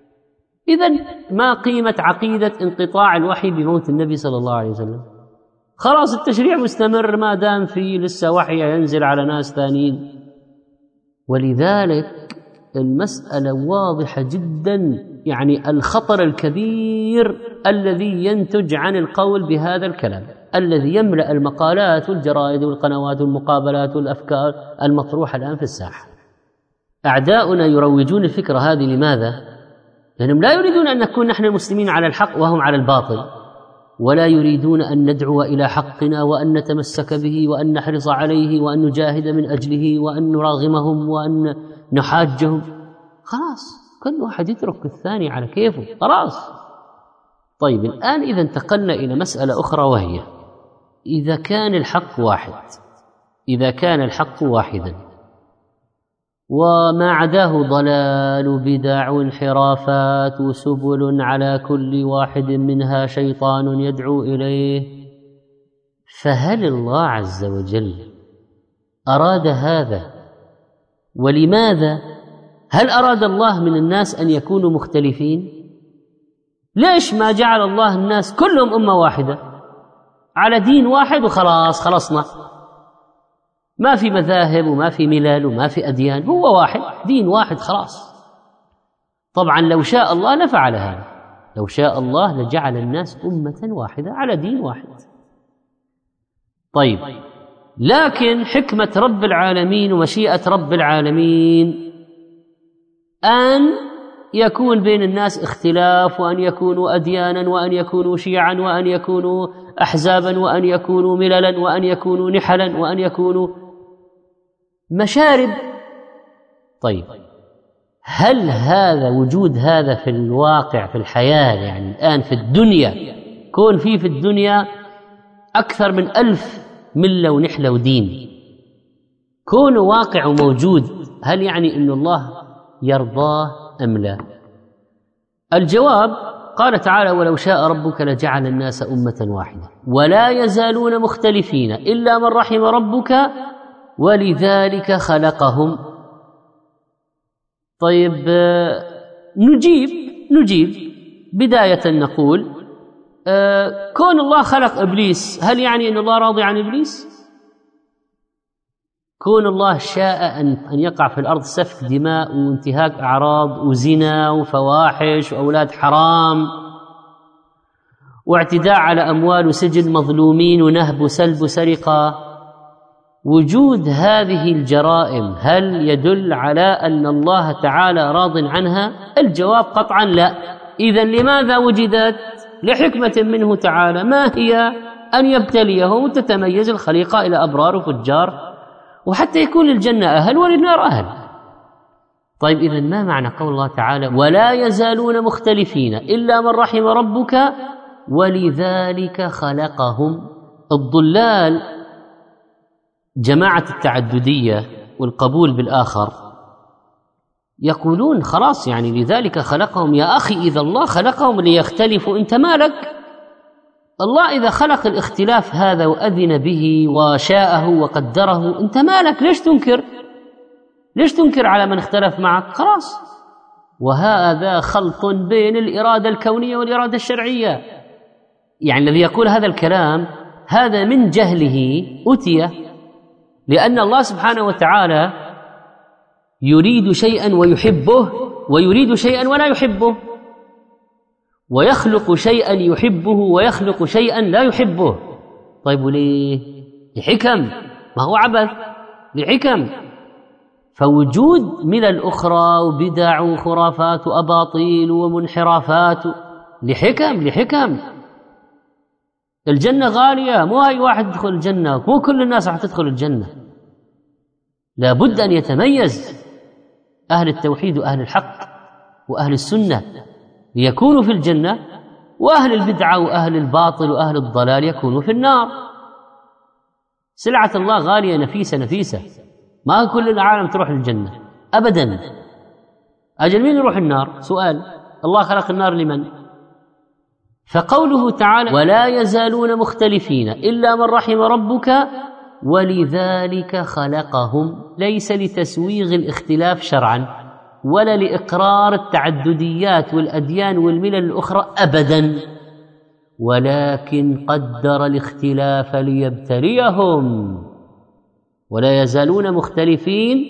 إذن ما قيمة عقيدة انقطاع الوحي بموت النبي صلى الله عليه وسلم؟ خلاص التشريع مستمر ما دام في لسه وحي ينزل على ناس ثانيين. ولذلك المسألة واضحة جدا، يعني الخطر الكبير الذي ينتج عن القول بهذا الكلام الذي يملأ المقالات والجرائد والقنوات والمقابلات والأفكار المطروحة الآن في الساحة. أعداؤنا يروجون الفكرة هذه لماذا؟ لأنهم لا يريدون أن نكون نحن المسلمين على الحق وهم على الباطل، ولا يريدون أن ندعو إلى حقنا وأن نتمسك به وأن نحرص عليه وأن نجاهد من أجله وأن نراغمهم وأن نحاجهم. خلاص كل واحد يترك الثاني على كيفه خلاص. طيب الآن إذا انتقلنا إلى مسألة أخرى، وهي إذا كان الحق واحد، إذا كان الحق واحدا وما عداه ضلال بدع وانحرافات وسبل على كل واحد منها شيطان يدعو إليه، فهل الله عز وجل أراد هذا؟ ولماذا؟ هل أراد الله من الناس أن يكونوا مختلفين؟ ليش ما جعل الله الناس كلهم أمة واحدة على دين واحد وخلاص خلصنا؟ ما في مذاهب وما في ملل وما في أديان، هو واحد دين واحد خلاص. طبعا لو شاء الله لفعل هذا، لو شاء الله لجعل الناس أمة واحدة على دين واحد. طيب لكن حكمة رب العالمين ومشيئة رب العالمين أن يكون بين الناس اختلاف، وأن يكونوا أديانا، وأن يكونوا شيعا، وأن يكونوا أحزابا، وأن يكونوا مللا، وأن يكونوا نحلا، وأن يكونوا مشارب. طيب هل هذا وجود هذا في الواقع في الحياة، يعني الآن في الدنيا كون في الدنيا أكثر من 1000 ملة ونحلة ودين، كونه واقع وموجود، هل يعني أن الله يرضاه أم لا؟ الجواب قال تعالى: ولو شاء ربك لجعل الناس أمة واحدة ولا يزالون مختلفين إلا من رحم ربك ولذلك خلقهم. طيب نجيب بداية نقول كون الله خلق إبليس هل يعني أن الله راضي عن إبليس؟ كون الله شاء أن يقع في الأرض سفك دماء وانتهاك أعراض وزنا وفواحش وأولاد حرام واعتداء على أموال وسجن مظلومين ونهب وسلب وسرقة، وجود هذه الجرائم هل يدل على أن الله تعالى راض عنها؟ الجواب قطعا لا. إذن لماذا وجدت؟ لحكمة منه تعالى، ما هي؟ أن يبتليهم وتتميز الخليقة إلى أبرار وفجار، وحتى يكون للجنة أهل وللنار أهل. طيب إذن ما معنى قول الله تعالى ولا يزالون مختلفين إلا من رحم ربك ولذلك خلقهم؟ الضلال جماعة التعددية والقبول بالآخر يقولون خلاص يعني لذلك خلقهم. يا أخي إذا الله خلقهم ليختلفوا أنت مالك؟ الله إذا خلق الاختلاف هذا وأذن به وشاءه وقدره أنت مالك؟ ليش تنكر؟ ليش تنكر على من اختلف معك؟ خلاص. وهذا خلط بين الإرادة الكونية والإرادة الشرعية. يعني الذي يقول هذا الكلام هذا من جهله أتي، لأن الله سبحانه وتعالى يريد شيئا ويحبه ويريد شيئا ولا يحبه، ويخلق شيئا يحبه ويخلق شيئا لا يحبه. طيب وليه؟ لحكم، ما هو عبث، لحكم. فوجود ملل أخرى وبدع وخرافات وأباطيل ومنحرافات لحكم. الجنة غالية، مو أي واحد يدخل الجنة، مو كل الناس راح تدخل الجنة. لابد أن يتميز أهل التوحيد وأهل الحق وأهل السنة ليكونوا في الجنة، وأهل البدعة وأهل الباطل وأهل الضلال يكونوا في النار. سلعة الله غالية نفيسة، ما كل العالم تروح للجنة أبدا. أجل مين يروح النار؟ سؤال. الله خلق النار لمن؟ فقوله تعالى ولا يزالون مختلفين إلا من رحم ربك ولذلك خلقهم ليس لتسويغ الاختلاف شرعا ولا لإقرار التعدديات والأديان والملل الأخرى أبدا، ولكن قدر الاختلاف ليبتليهم، ولا يزالون مختلفين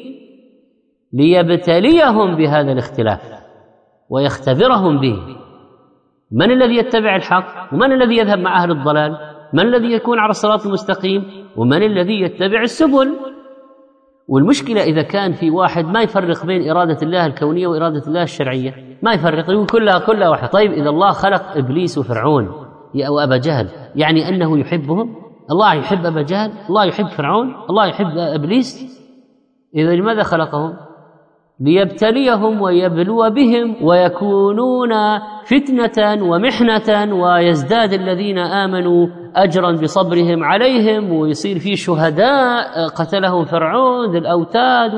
ليبتليهم بهذا الاختلاف ويختبرهم به. من الذي يتبع الحق ومن الذي يذهب مع أهل الضلال؟ من الذي يكون على الصراط المستقيم ومن الذي يتبع السبل؟ والمشكلة إذا كان في واحد ما يفرق بين إرادة الله الكونية وإرادة الله الشرعية، ما يفرق، يقول كلها واحد. طيب إذا الله خلق إبليس وفرعون أو أبا جهل، يعني أنه يحبهم؟ الله يحب أبا جهل؟ الله يحب فرعون؟ الله يحب إبليس؟ إذا لماذا خلقهم؟ ليبتليهم ويبلو بهم ويكونون فتنة ومحنة، ويزداد الذين آمنوا أجرا بصبرهم عليهم، ويصير في شهداء قتلهم فرعون ذي الأوتاد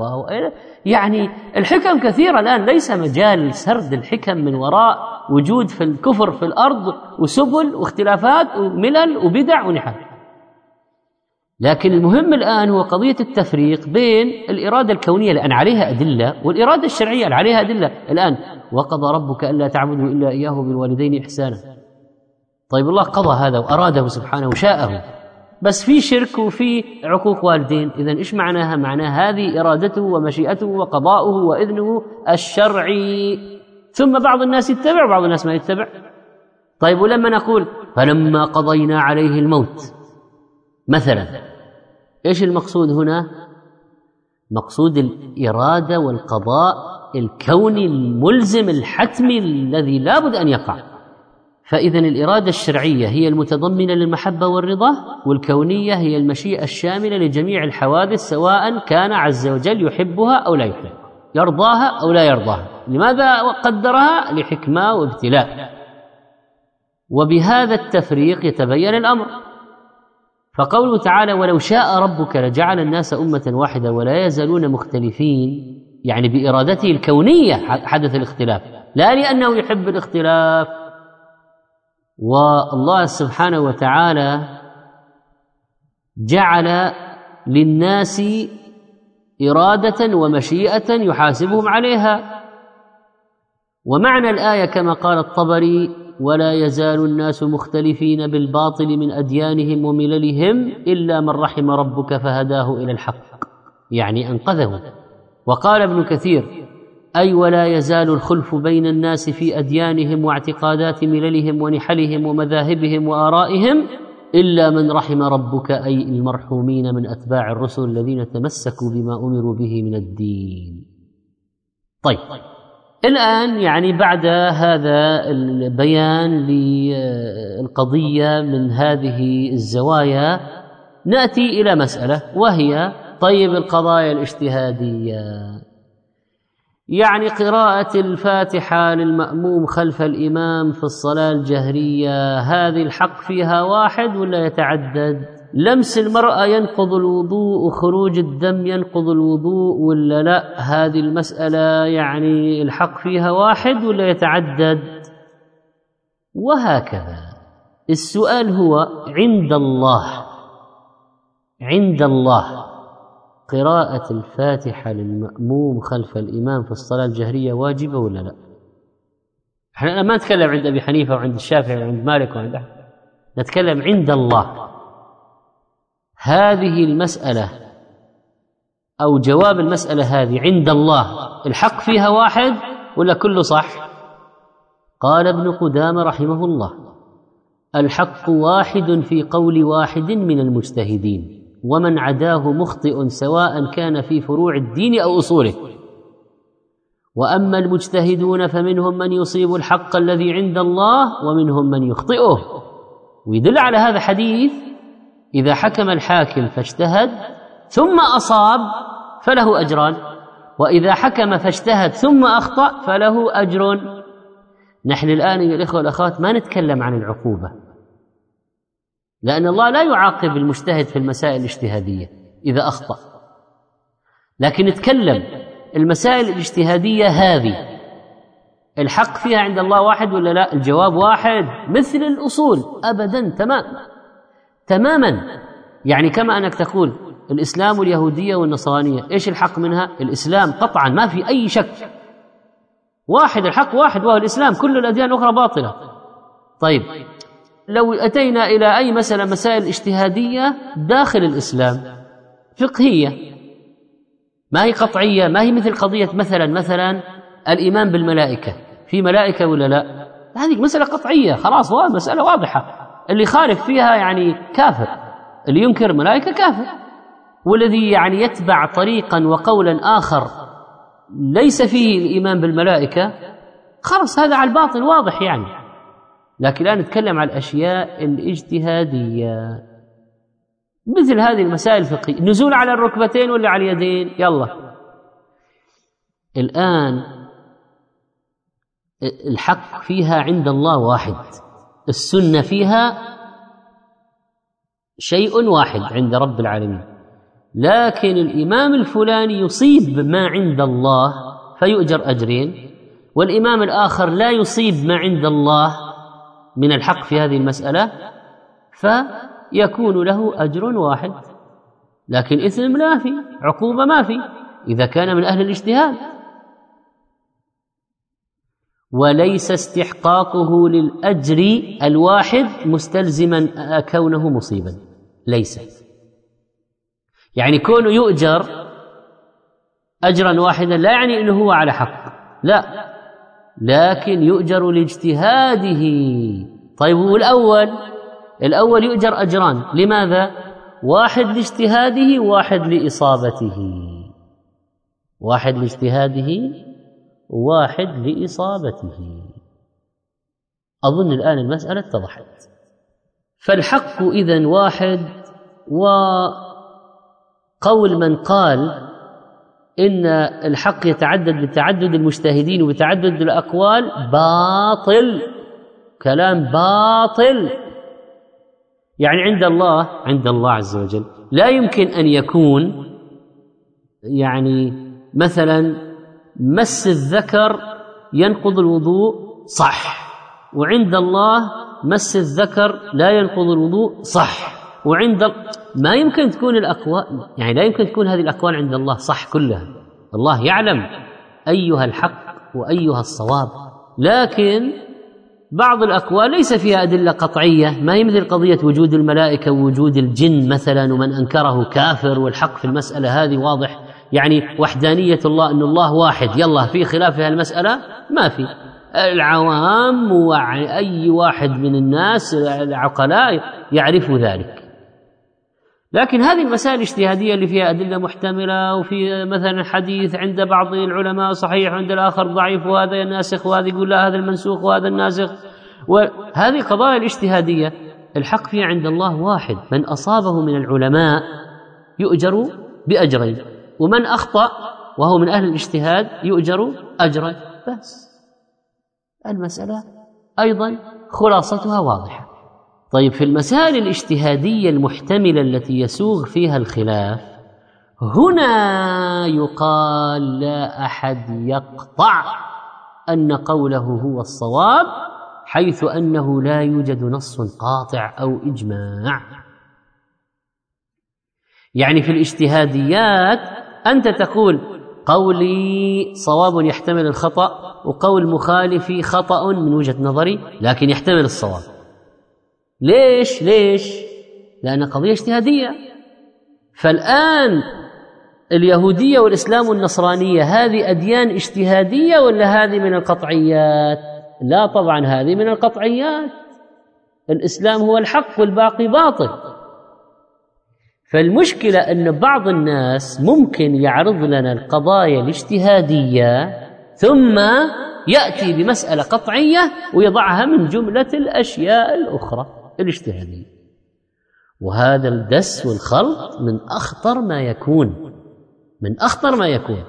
يعني الحكم كثيرة الآن، ليس مجال سرد الحكم من وراء وجود في الكفر في الأرض وسبل واختلافات وملل وبدع ونحل. لكن المهم الآن هو قضية التفريق بين الإرادة الكونية لأن عليها أدلة والإرادة الشرعية اللي عليها أدلة. الآن وقضى ربك ألا تعبدوا إلا إياه بالوالدين إحسانا. طيب الله قضى هذا وأراده سبحانه وشاءه، بس في شرك وفي عقوق والدين، إذن إيش معناها؟ معناها هذه إرادته ومشيئته وقضاؤه وإذنه الشرعي، ثم بعض الناس يتبع وبعض الناس ما يتبع. طيب ولما نقول فلما قضينا عليه الموت مثلا، إيش المقصود هنا؟ مقصود الإرادة والقضاء الكوني الملزم الحتمي الذي لا بد أن يقع. فإذن الإرادة الشرعية هي المتضمنة للمحبة والرضا، والكونية هي المشيئة الشاملة لجميع الحوادث سواء كان عز وجل يحبها أو لا يحبها، يرضاها أو لا يرضاها. لماذا قدرها؟ لحكمة وابتلاء. وبهذا التفريق يتبين الأمر. فقوله تعالى ولو شاء ربك لجعل الناس أمة واحدة ولا يزالون مختلفين، يعني بإرادته الكونية حدث الاختلاف، لا لأنه يحب الاختلاف. والله سبحانه وتعالى جعل للناس إرادة ومشيئة يحاسبهم عليها. ومعنى الآية كما قال الطبري ولا يزال الناس مختلفين بالباطل من أديانهم ومللهم إلا من رحم ربك فهداه إلى الحق، يعني أنقذه. وقال ابن كثير أي ولا يزال الخلف بين الناس في أديانهم واعتقادات مللهم ونحلهم ومذاهبهم وآرائهم إلا من رحم ربك، أي المرحومين من أتباع الرسل الذين تمسكوا بما أمروا به من الدين. طيب الآن يعني بعد هذا البيان للقضية من هذه الزوايا نأتي إلى مسألة، وهي طيب القضايا الاجتهادية. يعني قراءة الفاتحة للمأموم خلف الإمام في الصلاة الجهرية، هذه الحق فيها واحد ولا يتعدد؟ لمس المرأة ينقض الوضوء وخروج الدم ينقض الوضوء ولا لا؟ هذه المسألة يعني الحق فيها واحد ولا يتعدد؟ وهكذا. السؤال هو عند الله قراءة الفاتحة للمأموم خلف الإمام في الصلاة الجهرية واجبة ولا لا؟ احنا ما نتكلم عند أبي حنيفة وعند الشافعي وعند مالك وعند أحمد، نتكلم عند الله. هذه المسألة أو جواب المسألة هذه عند الله الحق فيها واحد ولا كله صح؟ قال ابن قدامة رحمه الله الحق واحد في قول واحد من المجتهدين، ومن عداه مخطئ سواء كان في فروع الدين أو أصوله. وأما المجتهدون فمنهم من يصيب الحق الذي عند الله ومنهم من يخطئه. ويدل على هذا حديث إذا حكم الحاكم فاجتهد ثم أصاب فله أجران، وإذا حكم فاجتهد ثم أخطأ فله أجر. نحن الآن يا الإخوة والأخوات ما نتكلم عن العقوبة، لأن الله لا يعاقب المجتهد في المسائل الاجتهادية إذا أخطأ، لكن نتكلم المسائل الاجتهادية هذه الحق فيها عند الله واحد ولا لا؟ الجواب واحد، مثل الأصول أبدا تماما. يعني كما أنك تقول الإسلام واليهودية والنصرانية إيش الحق منها؟ الإسلام قطعا ما في أي شك، واحد الحق واحد وهو الإسلام، كل الأديان الأخرى باطلة. طيب لو أتينا إلى أي مسائل اجتهادية داخل الإسلام فقهية ما هي قطعية، ما هي مثل قضية مثلا الإيمان بالملائكة، في ملائكة ولا لا، هذه مسألة قطعية خلاص، مسألة واضحة، اللي خالف فيها يعني كافر، اللي ينكر ملائكة كافر، والذي يعني يتبع طريقا وقولا آخر ليس فيه الإيمان بالملائكة خلاص هذا على الباطل واضح يعني. لكن الآن نتكلم عن الأشياء الاجتهادية مثل هذه المسائل الفقهية، نزول على الركبتين ولا على اليدين، يلا الآن الحق فيها عند الله واحد، السنة فيها شيء واحد عند رب العالمين، لكن الإمام الفلاني يصيب ما عند الله فيؤجر أجرين، والإمام الآخر لا يصيب ما عند الله من الحق في هذه المسألة فيكون له أجر واحد، لكن إثم لا في، عقوبة ما في إذا كان من أهل الاجتهاد. وليس استحقاقه للأجر الواحد مستلزما كونه مصيبا، ليس يعني كونه يؤجر أجرا واحدا لا يعني أنه هو على حق، لا، لكن يؤجر لاجتهاده. طيب الأول يؤجر أجران، لماذا؟ واحد لاجتهاده وواحد لإصابته، واحد لاجتهاده وواحد لإصابته. أظن الآن المسألة اتضحت. فالحق إذن واحد، وقول من قال إن الحق يتعدد بتعدد المجتهدين وبتعدد الأقوال باطل، كلام باطل. يعني عند الله عز وجل لا يمكن أن يكون يعني مثلا مس الذكر ينقض الوضوء صح، وعند الله مس الذكر لا ينقض الوضوء صح، ما يمكن تكون الأقوال، يعني لا يمكن تكون هذه الأقوال عند الله صح كلها. الله يعلم أيها الحق وأيها الصواب، لكن بعض الأقوال ليس فيها أدلة قطعية، ما هي مثل قضية وجود الملائكة ووجود الجن مثلا، ومن أنكره كافر، والحق في المسألة هذه واضح، يعني وحدانية الله أن الله واحد، يلا في خلاف في المسألة ما في، العوام وأي واحد من الناس العقلاء يعرف ذلك. لكن هذه المسائل الاجتهادية اللي فيها أدلة محتملة، وفي مثلا حديث عند بعض العلماء صحيح وعند الآخر ضعيف، وهذا الناسخ وهذا يقول لا هذا المنسوخ وهذا الناسخ، وهذه قضايا الاجتهادية الحق فيها عند الله واحد، من أصابه من العلماء يؤجر بأجرين، ومن أخطأ وهو من أهل الاجتهاد يؤجر أجرا. بس المسألة أيضا خلاصتها واضحة. طيب في المسائل الاجتهادية المحتملة التي يسوغ فيها الخلاف، هنا يقال لا أحد يقطع أن قوله هو الصواب، حيث أنه لا يوجد نص قاطع أو إجماع. يعني في الاجتهاديات أنت تقول قولي صواب يحتمل الخطأ، وقول مخالفي خطأ من وجهة نظري لكن يحتمل الصواب. ليش؟ لأن قضية اجتهادية. فالآن اليهودية والإسلام والنصرانية هذه أديان اجتهادية ولا هذه من القطعيات؟ لا طبعا هذه من القطعيات، الإسلام هو الحق والباقي باطل. فالمشكلة أن بعض الناس ممكن يعرض لنا القضايا الاجتهادية ثم يأتي بمسألة قطعية ويضعها من جملة الأشياء الأخرى الاجتهادية، وهذا الدس والخلط من أخطر ما يكون.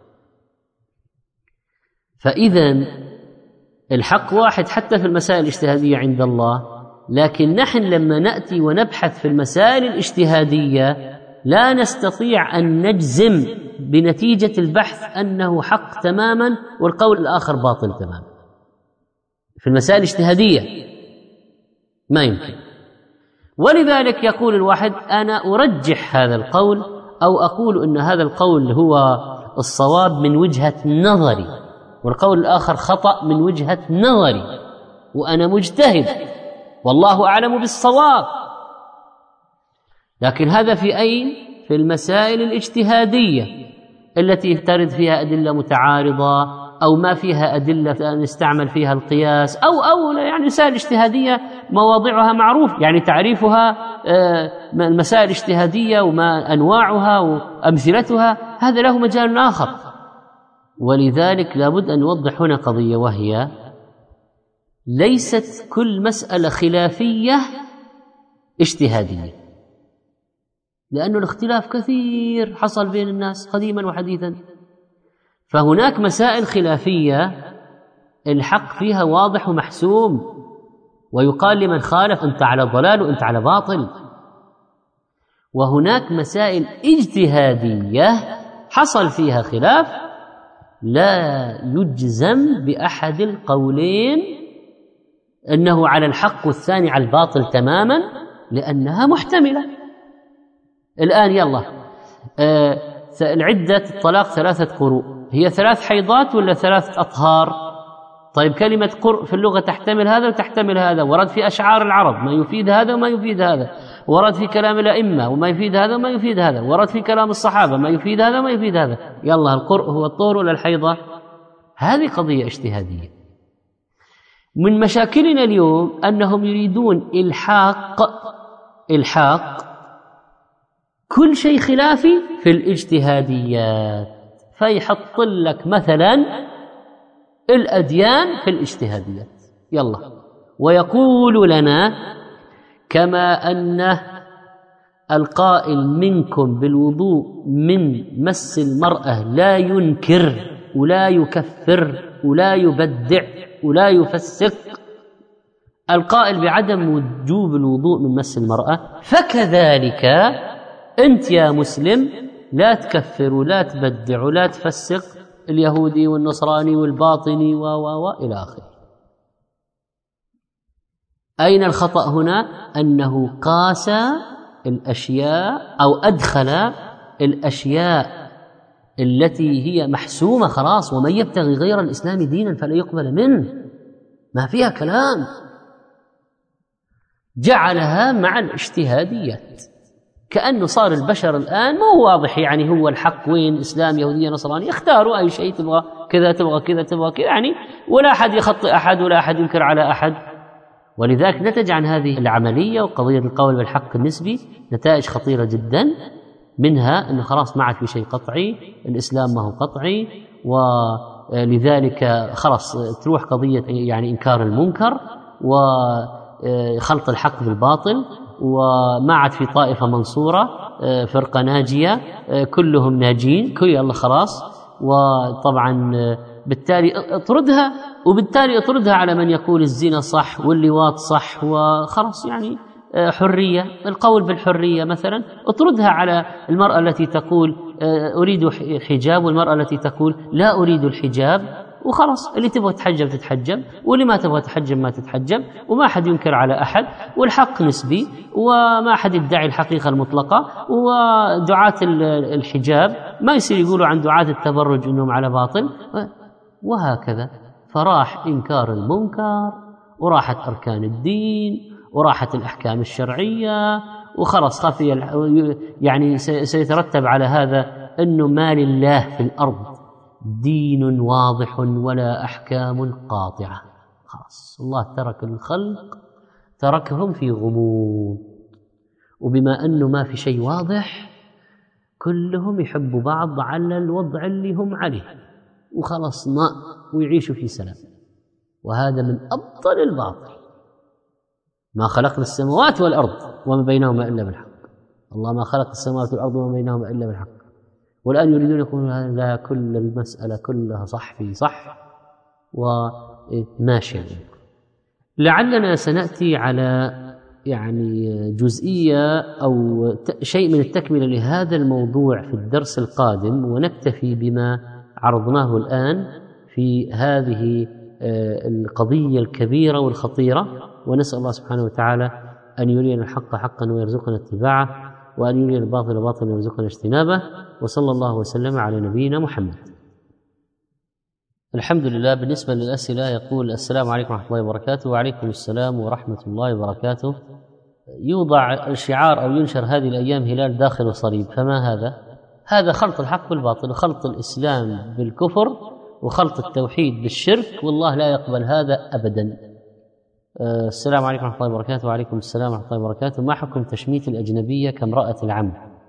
فإذا الحق واحد حتى في المسائل الاجتهادية عند الله، لكن نحن لما نأتي ونبحث في المسائل الاجتهادية لا نستطيع أن نجزم بنتيجة البحث أنه حق تماما والقول الآخر باطل تماما. في المسائل الاجتهادية ما يمكن، ولذلك يقول الواحد أنا أرجح هذا القول، أو أقول أن هذا القول هو الصواب من وجهة نظري، والقول الآخر خطأ من وجهة نظري، وأنا مجتهد، والله أعلم بالصواب. لكن هذا في أين؟ في المسائل الاجتهادية التي ترد فيها أدلة متعارضة أو ما فيها أدلة نستعمل فيها القياس أو يعني مسائل اجتهادية مواضعها معروف، يعني تعريفها المسائل الاجتهادية وما أنواعها وأمثلتها، هذا له مجال آخر. ولذلك لابد أن نوضح هنا قضية، وهي ليست كل مسألة خلافية اجتهادية، لأن الاختلاف كثير حصل بين الناس قديما وحديثا. فهناك مسائل خلافية الحق فيها واضح ومحسوم، ويقال لمن خالف أنت على ضلال وأنت على باطل. وهناك مسائل اجتهادية حصل فيها خلاف لا يجزم بأحد القولين أنه على الحق والثاني على الباطل تماما، لأنها محتملة. الآن يلا العدة الطلاق 3 قروء، هي 3 حيضات ولا 3 أطهار؟ طيب كلمة قرء في اللغة تحتمل هذا وتحتمل هذا، ورد في أشعار العرب ما يفيد هذا وما يفيد هذا، ورد في كلام الأئمة وما يفيد هذا وما يفيد هذا، ورد في كلام الصحابة ما يفيد هذا وما يفيد هذا. يلا القرء هو الطهر ولا الحيضة؟ هذه قضية اجتهادية. من مشاكلنا اليوم أنهم يريدون إلحاق كل شيء خلافي في الاجتهاديات، فيحط لك مثلا الأديان في الاجتهاديات، يلا، ويقول لنا كما أن القائل منكم بالوضوء من مس المرأة لا ينكر ولا يكفر ولا يبدع ولا يفسق القائل بعدم وجوب الوضوء من مس المرأة، فكذلك أنت يا مسلم لا تكفر ولا تبدع ولا تفسق اليهودي والنصراني والباطني إلى آخره. أين الخطأ هنا؟ أنه قاس الأشياء أو أدخل الأشياء التي هي محسومة خلاص، ومن يبتغي غير الإسلام دينا فلا يقبل منه، ما فيها كلام، جعلها مع الاجتهاديات، كأنه صار البشر الآن مو واضح يعني هو الحق وين، إسلام يهودية نصرانية، يختاروا أي شيء، تبغى كذا تبغى كذا تبغى كذا، يعني ولا أحد يخطئ أحد ولا أحد ينكر على أحد. ولذلك نتج عن هذه العملية وقضية القول بالحق النسبي نتائج خطيرة جدا، منها أنه خلاص ما عاد في شيء قطعي، الإسلام ما هو قطعي، ولذلك خلاص تروح قضية يعني إنكار المنكر وخلط الحق بالباطل، وما عاد في طائفة منصورة فرقة ناجية كلهم ناجين كل الله خلاص. وطبعا بالتالي اطردها، وبالتالي اطردها على من يقول الزنا صح واللواط صح وخلاص، يعني حرية، القول بالحرية مثلا اطردها على المرأة التي تقول أريد حجاب والمرأة التي تقول لا أريد الحجاب، وخلاص اللي تبغى تحجب تتحجب واللي ما تبغى تحجب ما تتحجب، وما أحد ينكر على أحد، والحق نسبي وما أحد يدعي الحقيقة المطلقة. ودعاة الحجاب ما يصير يقولوا عن دعاة التبرج إنهم على باطل، وهكذا. فراح إنكار المنكر وراحت أركان الدين وراحت الأحكام الشرعية، وخلاص خفي يعني سيترتب على هذا أنه ما لله في الأرض دين واضح ولا أحكام قاطعة، خلاص الله ترك الخلق تركهم في غموض. وبما أنه ما في شيء واضح كلهم يحبوا بعض على الوضع اللي هم عليه وخلاص ويعيشوا في سلام. وهذا من أبطل الباطل. ما خلقنا السماوات والأرض وما بينهما إلا بالحق، الله ما خلق السماوات والأرض وما بينهما إلا بالحق، والآن يريدون يقولون هذا كل المسألة كلها صح في صح وماشي. لعلنا سنأتي على يعني جزئية أو شيء من التكملة لهذا الموضوع في الدرس القادم، ونكتفي بما عرضناه الآن في هذه القضية الكبيرة والخطيرة. ونسأل الله سبحانه وتعالى أن يرينا الحق حقا ويرزقنا اتباعه، وأن يرينا الباطل باطلا ويرزقنا اجتنابه. وصلى الله وسلم على نبينا محمد. الحمد لله. بالنسبة للأسئلة يقول: السلام عليكم ورحمة الله وبركاته. وعليكم السلام ورحمة الله وبركاته. يوضع الشعار أو ينشر هذه الأيام هلال داخل صليب، فما هذا؟ هذا خلط الحق بالباطل، وخلط الإسلام بالكفر، وخلط التوحيد بالشرك، والله لا يقبل هذا أبدا. السلام عليكم ورحمة الله وبركاته. وعليكم السلام ورحمة الله وبركاته. ما حكم تشميت الأجنبية كامرأة العم؟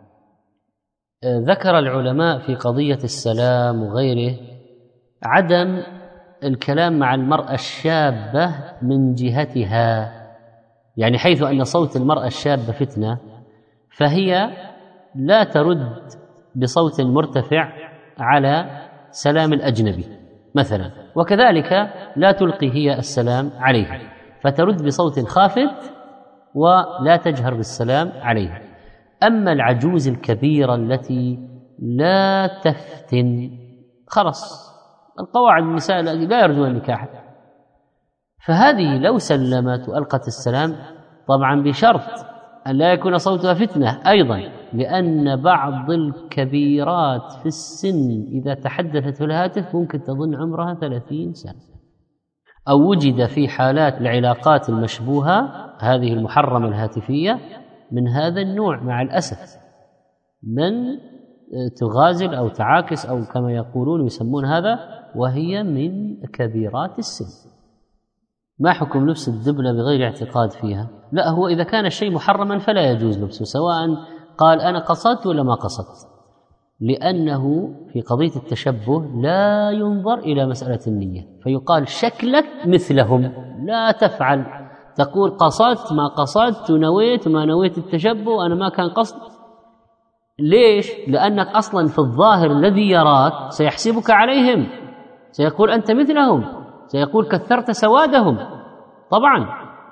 ذكر العلماء في قضية السلام وغيره عدم الكلام مع المرأة الشابة من جهتها، يعني حيث أن صوت المرأة الشابة فتنة، فهي لا ترد بصوت مرتفع على سلام الأجنبي مثلا، وكذلك لا تلقي هي السلام عليه، فترد بصوت خافت ولا تجهر بالسلام عليه. أما العجوز الكبيرة التي لا تفتن، خلص القواعد النساء لا يرجون النكاح، فهذه لو سلمت وألقت السلام، طبعا بشرط أن لا يكون صوتها فتنة أيضا، لأن بعض الكبيرات في السن إذا تحدثت في الهاتف ممكن تظن عمرها 30 سنة، أو وجد في حالات العلاقات المشبوهة هذه المحرمة الهاتفية من هذا النوع مع الأسف، من تغازل أو تعاكس أو كما يقولون يسمون هذا، وهي من كبيرات السن. ما حكم لبس الدبلة بغير اعتقاد فيها؟ لا، هو إذا كان الشيء محرما فلا يجوز لبسه، سواء قال أنا قصدت ولا ما قصدت، لأنه في قضية التشبه لا ينظر إلى مسألة النية، فيقال شكلك مثلهم، لا تفعل، تقول قصدت ما قصدت، نويت ما نويت التشبه، أنا ما كان قصد. ليش؟ لأنك أصلا في الظاهر الذي يراك سيحسبك عليهم، سيقول أنت مثلهم، سيقول كثرت سوادهم طبعا،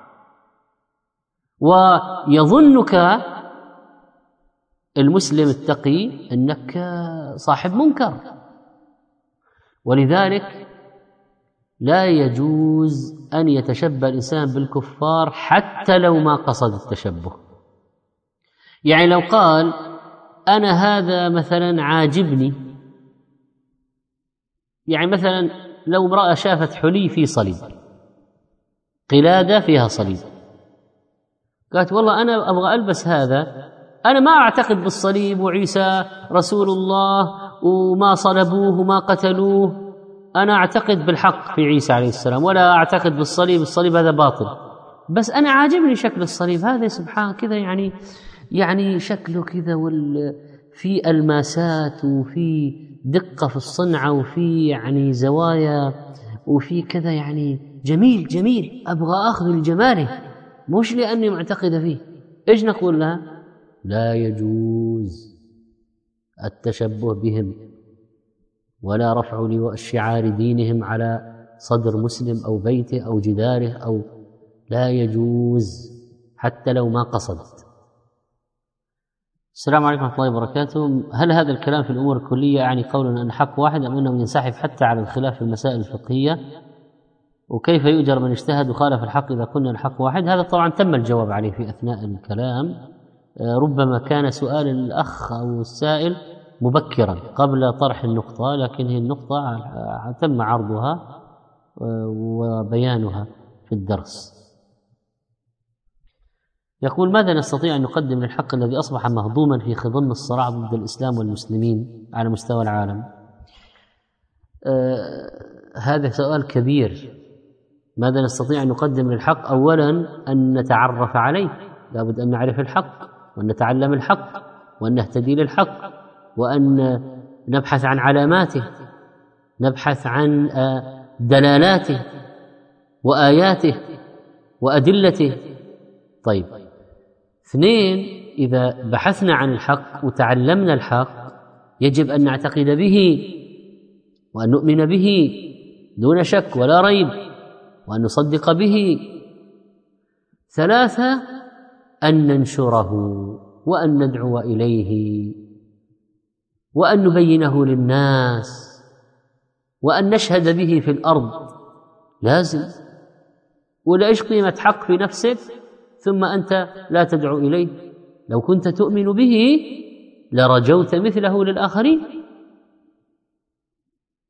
ويظنك المسلم التقي أنك صاحب منكر، ولذلك لا يجوز أن يتشبه الإنسان بالكفار حتى لو ما قصد التشبه. يعني لو قال أنا هذا مثلا عاجبني، يعني مثلا لو امرأة شافت حلي في صليب، قلادة فيها صليب، قالت والله أنا أبغى ألبس هذا، أنا ما أعتقد بالصليب وعيسى رسول الله وما صلبوه وما قتلوه، أنا أعتقد بالحق في عيسى عليه السلام، ولا أعتقد بالصليب، الصليب هذا باطل، بس أنا عاجبني شكل الصليب هذا سبحان كذا، يعني شكله كذا، في الماسات وفي دقة في الصنعة وفي يعني زوايا وفي كذا، يعني جميل، أبغى أخذ الجماله، مش لأني معتقد فيه. إيش نقول لها؟ لا يجوز التشبه بهم، ولا رفع لواء شعار دينهم على صدر مسلم أو بيته أو جداره، أو لا يجوز حتى لو ما قصدت. السلام عليكم ورحمة الله وبركاته. هل هذا الكلام في الأمور الكلية يعني قول أن حق واحد، أم أنه ينسحب حتى على الخلاف في المسائل الفقهية؟ وكيف يؤجر من اجتهد وخالف الحق إذا قلنا الحق واحد؟ هذا طبعا تم الجواب عليه في أثناء الكلام، ربما كان سؤال الأخ أو السائل مبكرا قبل طرح النقطة، لكن هي النقطة تم عرضها وبيانها في الدرس. يقول: ماذا نستطيع أن نقدم للحق الذي أصبح مهضوما في خضم الصراع ضد الإسلام والمسلمين على مستوى العالم؟ هذا سؤال كبير. ماذا نستطيع أن نقدم للحق؟ أولا أن نتعرف عليه، لابد أن نعرف الحق وأن نتعلم الحق وأن نهتدي للحق وأن نبحث عن علاماته، نبحث عن دلالاته وآياته وأدلته. طيب، اثنين، إذا بحثنا عن الحق وتعلمنا الحق يجب أن نعتقد به وأن نؤمن به دون شك ولا ريب وأن نصدق به. ثلاثة، أن ننشره وأن ندعو إليه وأن نبينه للناس وأن نشهد به في الأرض، لازم. ولا إيش قيمة حق في نفسك ثم أنت لا تدعو إليه؟ لو كنت تؤمن به لرجوت مثله للآخرين.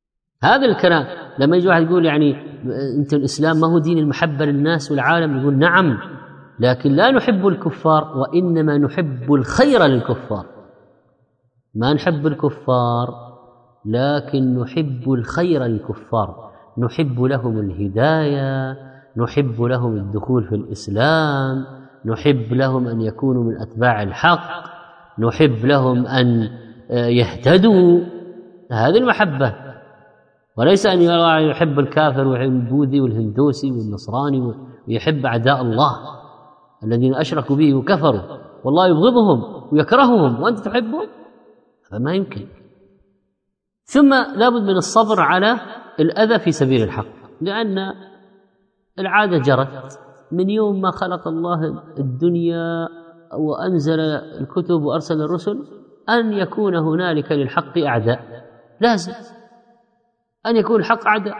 هذا الكلام. لما يجي واحد يقول يعني أنت الإسلام ما هو دين المحبة للناس والعالم، يقول نعم، لكن لا نحب الكفار، وإنما نحب الخير للكفار. ما نحب الكفار لكن نحب الخير للكفار، نحب لهم الهداية، نحب لهم الدخول في الإسلام، نحب لهم أن يكونوا من أتباع الحق، نحب لهم أن يهتدوا. هذه المحبة، وليس أن يحب الكافر ويحب البوذي والهندوسي والنصراني ويحب أعداء الله الذين أشركوا به وكفروا، والله يبغضهم ويكرههم وأنت تحبهم، فما يمكن. ثم لابد من الصبر على الأذى في سبيل الحق، لأن العادة جرت من يوم ما خلق الله الدنيا وأنزل الكتب وأرسل الرسل أن يكون هنالك للحق أعداء، لازم أن يكون الحق أعداء.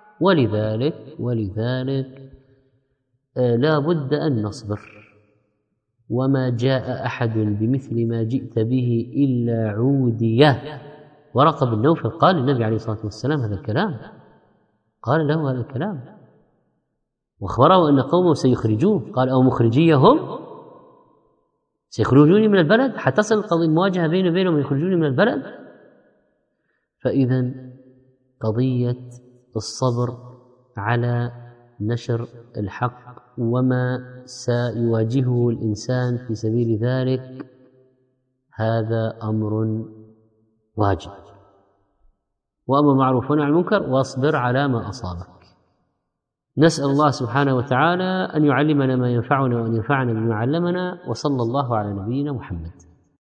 ولذلك لا بد أن نصبر، وما جاء أحد بمثل ما جئت به إلا عوديه. ورقة بن نوفل قال للنبي عليه الصلاة والسلام هذا الكلام، قال له هذا الكلام واخبره أن قومه سيخرجوه، قال أو مخرجيهم سيخرجوني من البلد، حتصل القضية المواجهة بيني وبينهم ويخرجوني من البلد. فإذا قضية الصبر على نشر الحق وما سيواجهه الإنسان في سبيل ذلك هذا أمر واجب، وأمر معروف ونهي عن المنكر، واصبر على ما أصابك. نسأل الله سبحانه وتعالى أن يعلمنا ما ينفعنا وأن ينفعنا بما علمنا، وصلى الله على نبينا محمد.